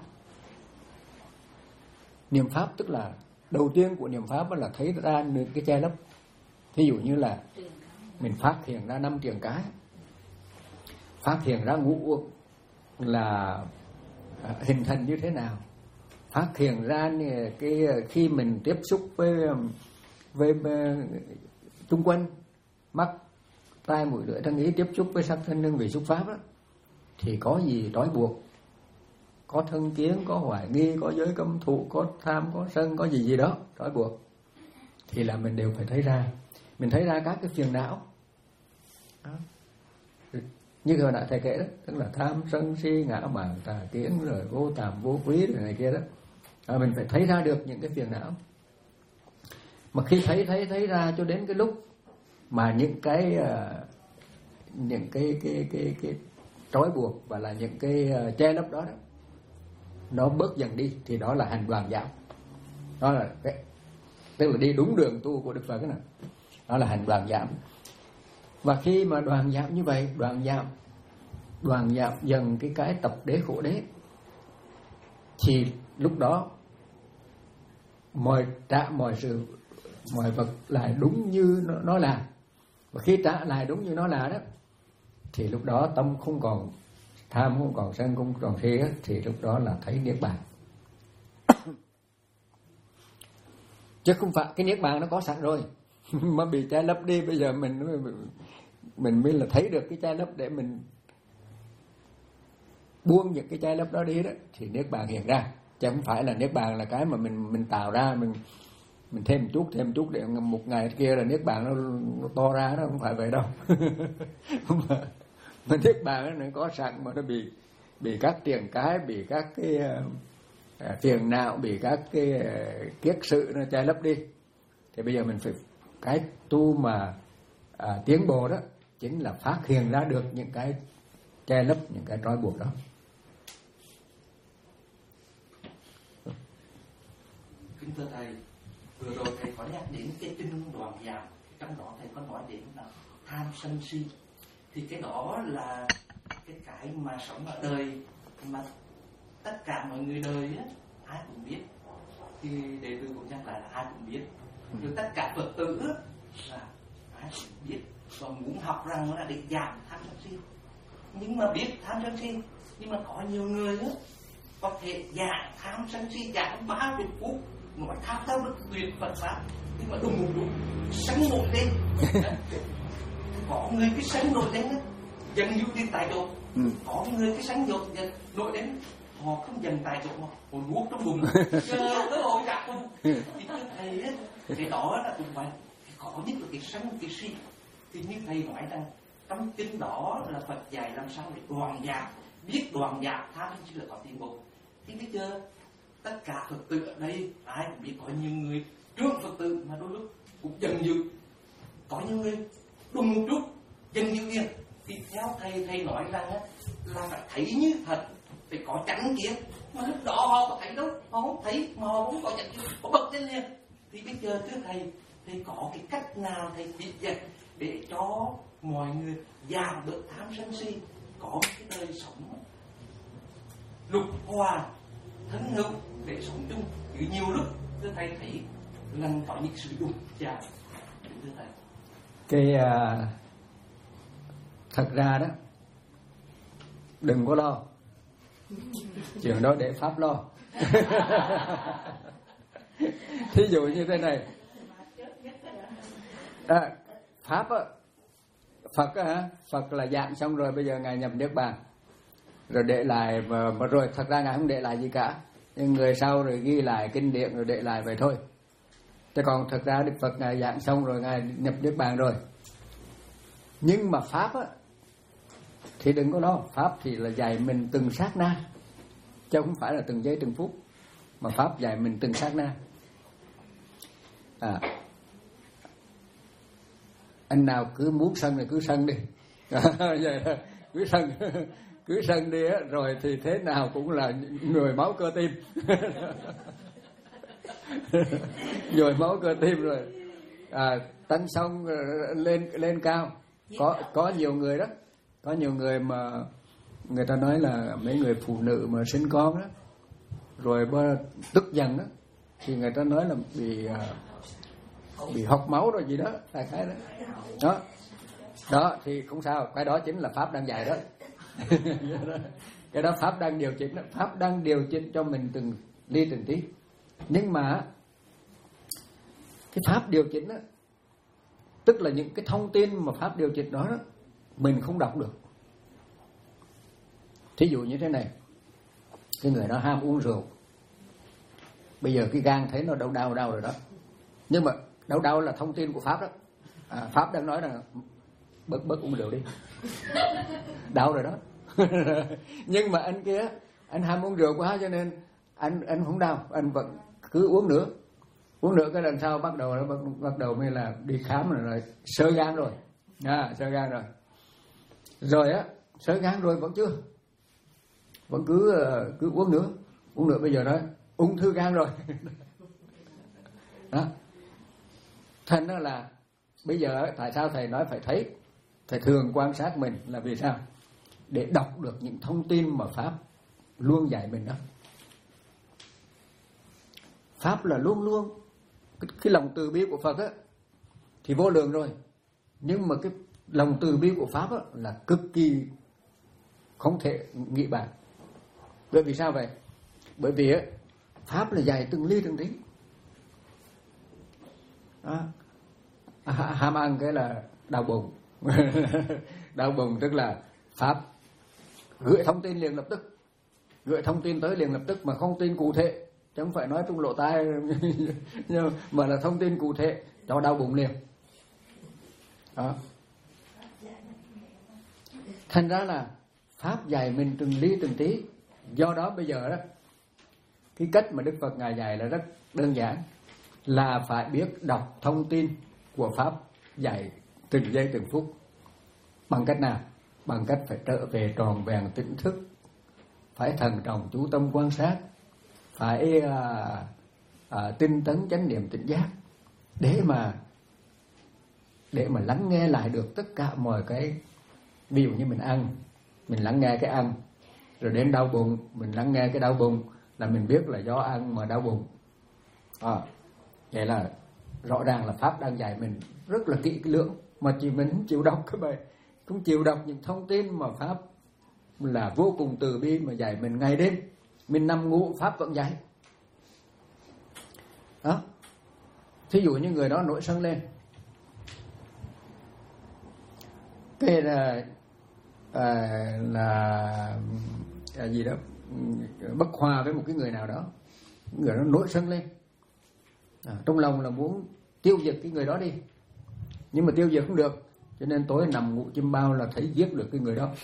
Niệm pháp tức là đầu tiên của niệm pháp là thấy ra những cái che lấp. Ví dụ như là mình phát hiện ra năm triền cái, phát hiện ra ngũ uẩn là hình thành như thế nào, phát hiện ra cái khi mình tiếp xúc với với xung quanh, mắt, tai, mũi, lưỡi, thân, ý tiếp xúc với sắc thân hương vị xúc pháp đó, thì có gì trói buộc, có thân kiến, có hoài nghi, có giới cấm thụ, có tham, có sân, có gì gì đó trói buộc, thì là mình đều phải thấy ra. Mình thấy ra các cái phiền não đó. Như hồi nãy thầy kể đó, tức là tham sân si ngã mạn tà kiến rồi vô tàm vô quý rồi này kia đó. À, mình phải thấy ra được những cái phiền não. Mà khi thấy thấy thấy ra cho đến cái lúc mà những cái uh, những cái cái cái cái trói buộc và là những cái uh, che lấp đó, đó nó bớt dần đi, thì đó là hành đoàn giảm. Đó là cái, tức là đi đúng đường tu của Đức Phật. Cái này đó là hành đoàn giảm. Và khi mà đoàn giảm như vậy, đoàn giảm đoạn giảm dần cái cái tập đế khổ đế, thì lúc đó mọi trả mọi sự mọi vật lại đúng như nó, nó là. Và khi trả lại đúng như nó là đó, thì lúc đó tâm không còn tham, không còn sân, không còn si, thì lúc đó là thấy niết bàn. Chứ không phải cái niết bàn nó có sẵn rồi mà bị che lấp đi. Bây giờ mình mình mới là thấy được cái che lấp để mình buông những cái che lấp đó đi đó, thì niết bàn hiện ra. Chứ không phải là niết bàn là cái mà mình mình tạo ra, mình mình thêm chút thêm chút để một ngày kia là niết bàn nó, nó to ra, đó không phải vậy đâu. mà, mà niết bàn nó có sẵn mà nó bị bị các tiền cái, bị các cái uh, phiền não, bị các cái uh, kiết sự nó che lấp đi. Thì bây giờ mình phải cái tu mà uh, tiến bộ đó chính là phát hiện ra được những cái che lấp, những cái trói buộc đó. Kính thưa thầy, vừa rồi thầy có nhắc đến cái tinh đoạn giảm, trong đó thầy có nói đến là tham sân si, thì cái đó là cái cái mà sống ở đời mà tất cả mọi người đời á, ai cũng biết. Thì đệ tử cũng nhắc lại là ai cũng biết, rồi tất cả Phật tử á, là ai cũng biết và muốn học rằng nó là để giảm tham sân si. Nhưng mà biết tham sân si, nhưng mà có nhiều người á có thể giảm tham sân si giảm ba mươi phút nói thao thao được tuyệt Phật pháp, nhưng mà đùng một lúc sân nổi lên. Có người cái sân nổi lên dần dụ đi tại chỗ, ừ. Có người cái sân dột dần nổi lên họ không dần tại chỗ mà họ nuốt trong bụng chờ tới hồi gặp không. Thì thầy á, cái đó là cũng vậy, khó nhất là cái sân cái si. Thì như thầy nói rằng trong kinh đó là Phật dạy làm sao để đoạn giảm, biết đoạn giảm tham sân si là có tiến bộ. Thì bây giờ tất cả Phật tử ở đây ai cũng biết, có nhiều người trước Phật tử mà đôi lúc cũng dần dữ, có nhiều người đùng một chút dần dữ liền. Thì theo thầy thầy nói rằng á, là phải thấy như thật, phải có chánh kiến. Mà lúc đó họ có thấy đâu, họ không thấy mà họ không có chánh kiến, họ bật lên liền. Thì bây giờ thưa thầy, thầy có cái cách nào thầy biết dạy để cho mọi người giảm được tham sân si, có cái đời sống lục hòa thân hữu để sống chung. Vì nhiều lúc thưa thầy thấy lần có những sự đụng chạm. Thưa thầy, cái uh, thật ra đó đừng có lo, chuyện đó để Pháp lo. Thí dụ như thế này, à, Pháp á, Phật á, Phật là dạng xong rồi, bây giờ ngài nhập niết bàn rồi để lại mà, mà rồi thật ra ngài không để lại gì cả, nhưng người sau rồi ghi lại kinh điển rồi để lại vậy thôi. Chứ còn thật ra Đức Phật ngài dạng xong rồi, ngài nhập niết bàn rồi. Nhưng mà Pháp á thì đừng có lo, Pháp thì là dạy mình từng sát na, chứ không phải là từng giây từng phút, mà Pháp dạy mình từng sát na. À, anh nào cứ muốn sân thì cứ sân đi. Vậy đó, cứ sân cứ sân đi á, rồi thì thế nào cũng là nhồi máu cơ tim. Nhồi máu cơ tim rồi à, tánh xong lên lên cao. Có có nhiều người đó, có nhiều người mà người ta nói là mấy người phụ nữ mà sinh con đó, rồi tức giận đó, thì người ta nói là bị bị hộc máu rồi gì đó, đại khái đó. Đó, đó thì không sao, cái đó chính là Pháp đang dạy đó. Cái đó Pháp đang điều chỉnh, Pháp đang điều chỉnh cho mình từng ly từng tí. Nhưng mà cái Pháp điều chỉnh đó, tức là những cái thông tin mà Pháp điều chỉnh đó, đó mình không đọc được. Thí dụ như thế này, cái người đó ham uống rượu, bây giờ cái gan thấy nó đau đau đau rồi đó, nhưng mà đau đau là thông tin của Pháp đó. À, Pháp đang nói là bớt bớt uống rượu đi, đau rồi đó. Nhưng mà anh kia, anh ham uống rượu quá cho nên anh anh không đau, anh vẫn cứ uống nữa, uống nữa cái lần sau bắt đầu nó bắt, bắt đầu mới là đi khám rồi, rồi xơ gan rồi, à, xơ gan rồi, rồi á xơ gan rồi vẫn chưa, vẫn cứ cứ uống nữa, uống nữa bây giờ nói ung thư gan rồi. Đó, thành đó là bây giờ tại sao thầy nói phải thấy, thầy thường quan sát mình là vì sao? để đọc được những thông tin mà Pháp luôn dạy mình đó. Pháp là luôn luôn cái, cái lòng từ bi của Phật á thì vô lượng rồi, nhưng mà cái lòng từ bi của Pháp á là cực kỳ không thể nghĩ bàn. Bởi vì sao vậy? Bởi vì á, Pháp là dạy từng ly từng tí. À, ham ăn cái là đau bụng. Đau bụng tức là Pháp gửi thông tin liền lập tức, gửi thông tin tới liền lập tức, mà không tin cụ thể, chứ không phải nói trong lỗ tai mà là thông tin cụ thể cho đau bụng liền. Đó. Thành ra là Pháp dạy mình từng ly từng tí. Do đó bây giờ đó, cái cách mà Đức Phật Ngài dạy là rất đơn giản, là phải biết đọc thông tin của Pháp dạy từng giây từng phút. Bằng cách nào? Bằng cách phải trở về tròn vẹn tỉnh thức, phải thần trọng chú tâm quan sát, phải à, à, tinh tấn chánh niệm tỉnh giác, để mà để mà lắng nghe lại được tất cả mọi cái. Ví dụ như mình ăn, mình lắng nghe cái ăn, rồi đến đau bụng, mình lắng nghe cái đau bụng, là mình biết là do ăn mà đau bụng. À, vậy là rõ ràng là Pháp đang dạy mình rất là kỹ lưỡng, mà chỉ mình không chịu đọc các bạn, không chịu đọc những thông tin mà Pháp là vô cùng từ bi mà dạy mình ngày đêm. Mình nằm ngủ Pháp vẫn dạy. Đó. Thí dụ như người đó nổi sân lên, cái là à, là à, gì đó bất hòa với một cái người nào đó, người đó nổi sân lên, à, trong lòng là muốn tiêu diệt cái người đó đi, nhưng mà tiêu diệt không được, cho nên tối nằm ngủ chim bao là thấy giết được cái người đó.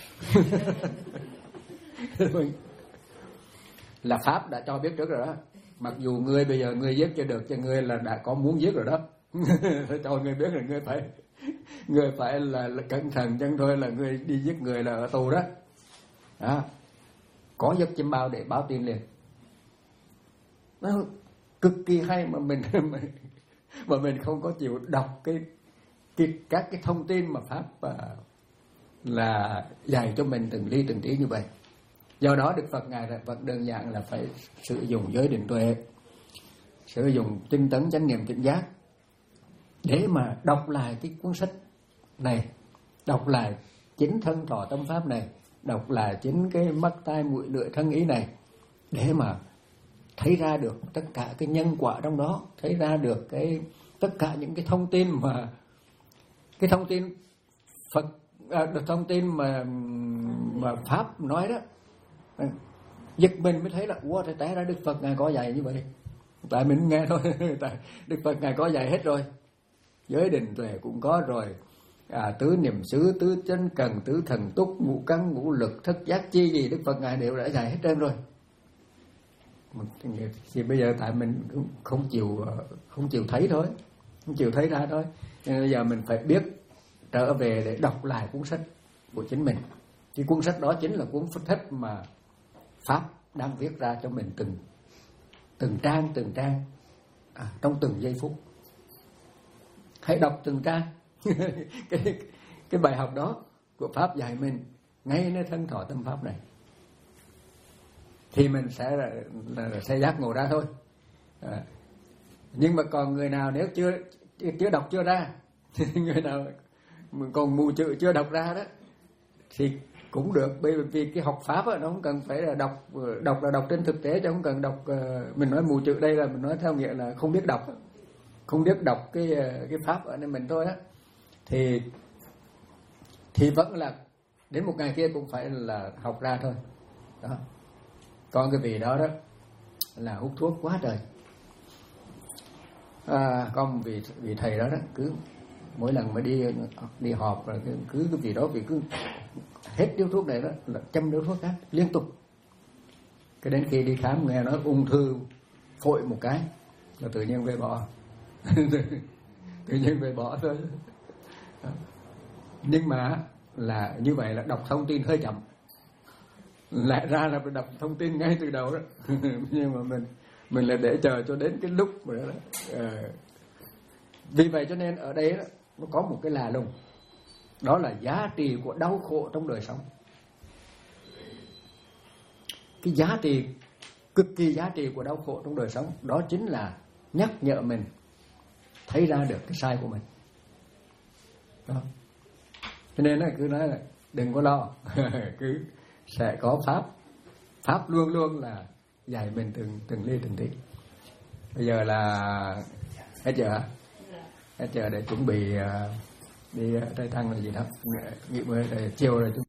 Là Pháp đã cho biết trước rồi đó. Mặc dù người bây giờ người giết chưa được, cho người là đã có muốn giết rồi đó. Cho người biết là người phải người phải là, là cẩn thận, chẳng thôi là người đi giết người là ở tù đó. Đó. Có giấc chim bao để báo tin liền. Nó cực kỳ hay mà mình mà mình không có chịu đọc cái, cái các cái thông tin mà Pháp uh, là dạy cho mình từng ly từng tí như vậy. Do đó Đức Phật Ngài vẫn đơn giản là phải sử dụng giới định tuệ, sử dụng tinh tấn chánh niệm tỉnh giác để mà đọc lại cái cuốn sách này, đọc lại chính thân thọ tâm pháp này, đọc lại chính cái mắt tai mũi lưỡi thân ý này, để mà thấy ra được tất cả cái nhân quả trong đó, thấy ra được cái tất cả những cái thông tin mà cái thông tin Phật à, được thông tin mà mà Pháp nói đó, giật mình mới thấy là ủa, thì té ra Đức Phật Ngài có dạy như vậy. Tại mình nghe thôi. Tại Đức Phật Ngài có dạy hết rồi, giới định tuệ cũng có rồi, à, tứ niệm xứ, tứ chánh cần, tứ thần túc, ngũ căn ngũ lực, thất giác chi gì Đức Phật Ngài đều đã dạy hết trơn rồi. Thì bây giờ tại mình không chịu không chịu thấy thôi, không chịu thấy ra thôi. Nên bây giờ mình phải biết trở về để đọc lại cuốn sách của chính mình. Cái cuốn sách đó chính là cuốn sách mà Pháp đang viết ra cho mình từng từng trang từng trang à, trong từng giây phút. Hãy đọc từng trang. cái cái bài học đó của Pháp dạy mình ngay nơi thân thọ tâm pháp này, thì mình sẽ là, là sẽ giác ngộ ra thôi. À, nhưng mà còn người nào nếu chưa chưa đọc chưa ra, người nào còn mù chữ chưa đọc ra đó thì cũng được, bởi vì cái học pháp đó, nó không cần phải là đọc đọc là đọc trên thực tế, chứ không cần đọc. Mình nói mù chữ đây là mình nói theo nghĩa là không biết đọc, không biết đọc cái cái pháp ở nơi mình thôi á, thì thì vẫn là đến một ngày kia cũng phải là học ra thôi đó. Còn cái vị đó đó là hút thuốc quá trời. À, có một vị vị thầy đó đó cứ mỗi lần mà đi đi họp rồi cứ cái vị đó vì cứ hết điếu thuốc này đó là châm điếu thuốc khác liên tục. Cái đến khi đi khám nghe nói ung thư phổi một cái là tự nhiên về bỏ. Tự nhiên về bỏ thôi. Nhưng mà là như vậy là đọc thông tin hơi chậm, lại ra là phải đọc thông tin ngay từ đầu đó. Nhưng mà mình mình là để chờ cho đến cái lúc mà đó, đó. À, vì vậy cho nên ở đây đó, nó có một cái lạ lùng, đó là giá trị của đau khổ trong đời sống. cái giá trị cực kỳ giá trị của đau khổ trong đời sống đó chính là nhắc nhở mình thấy ra được cái sai của mình đó. Cho nên là cứ nói là đừng có lo cứ sẽ có pháp, pháp luôn luôn là dạy mình từng từng ly từng tí. Bây giờ là hết giờ hả? Hết giờ để chuẩn bị uh, đi trai tăng là gì đó nghỉ bữa chiều rồi chúng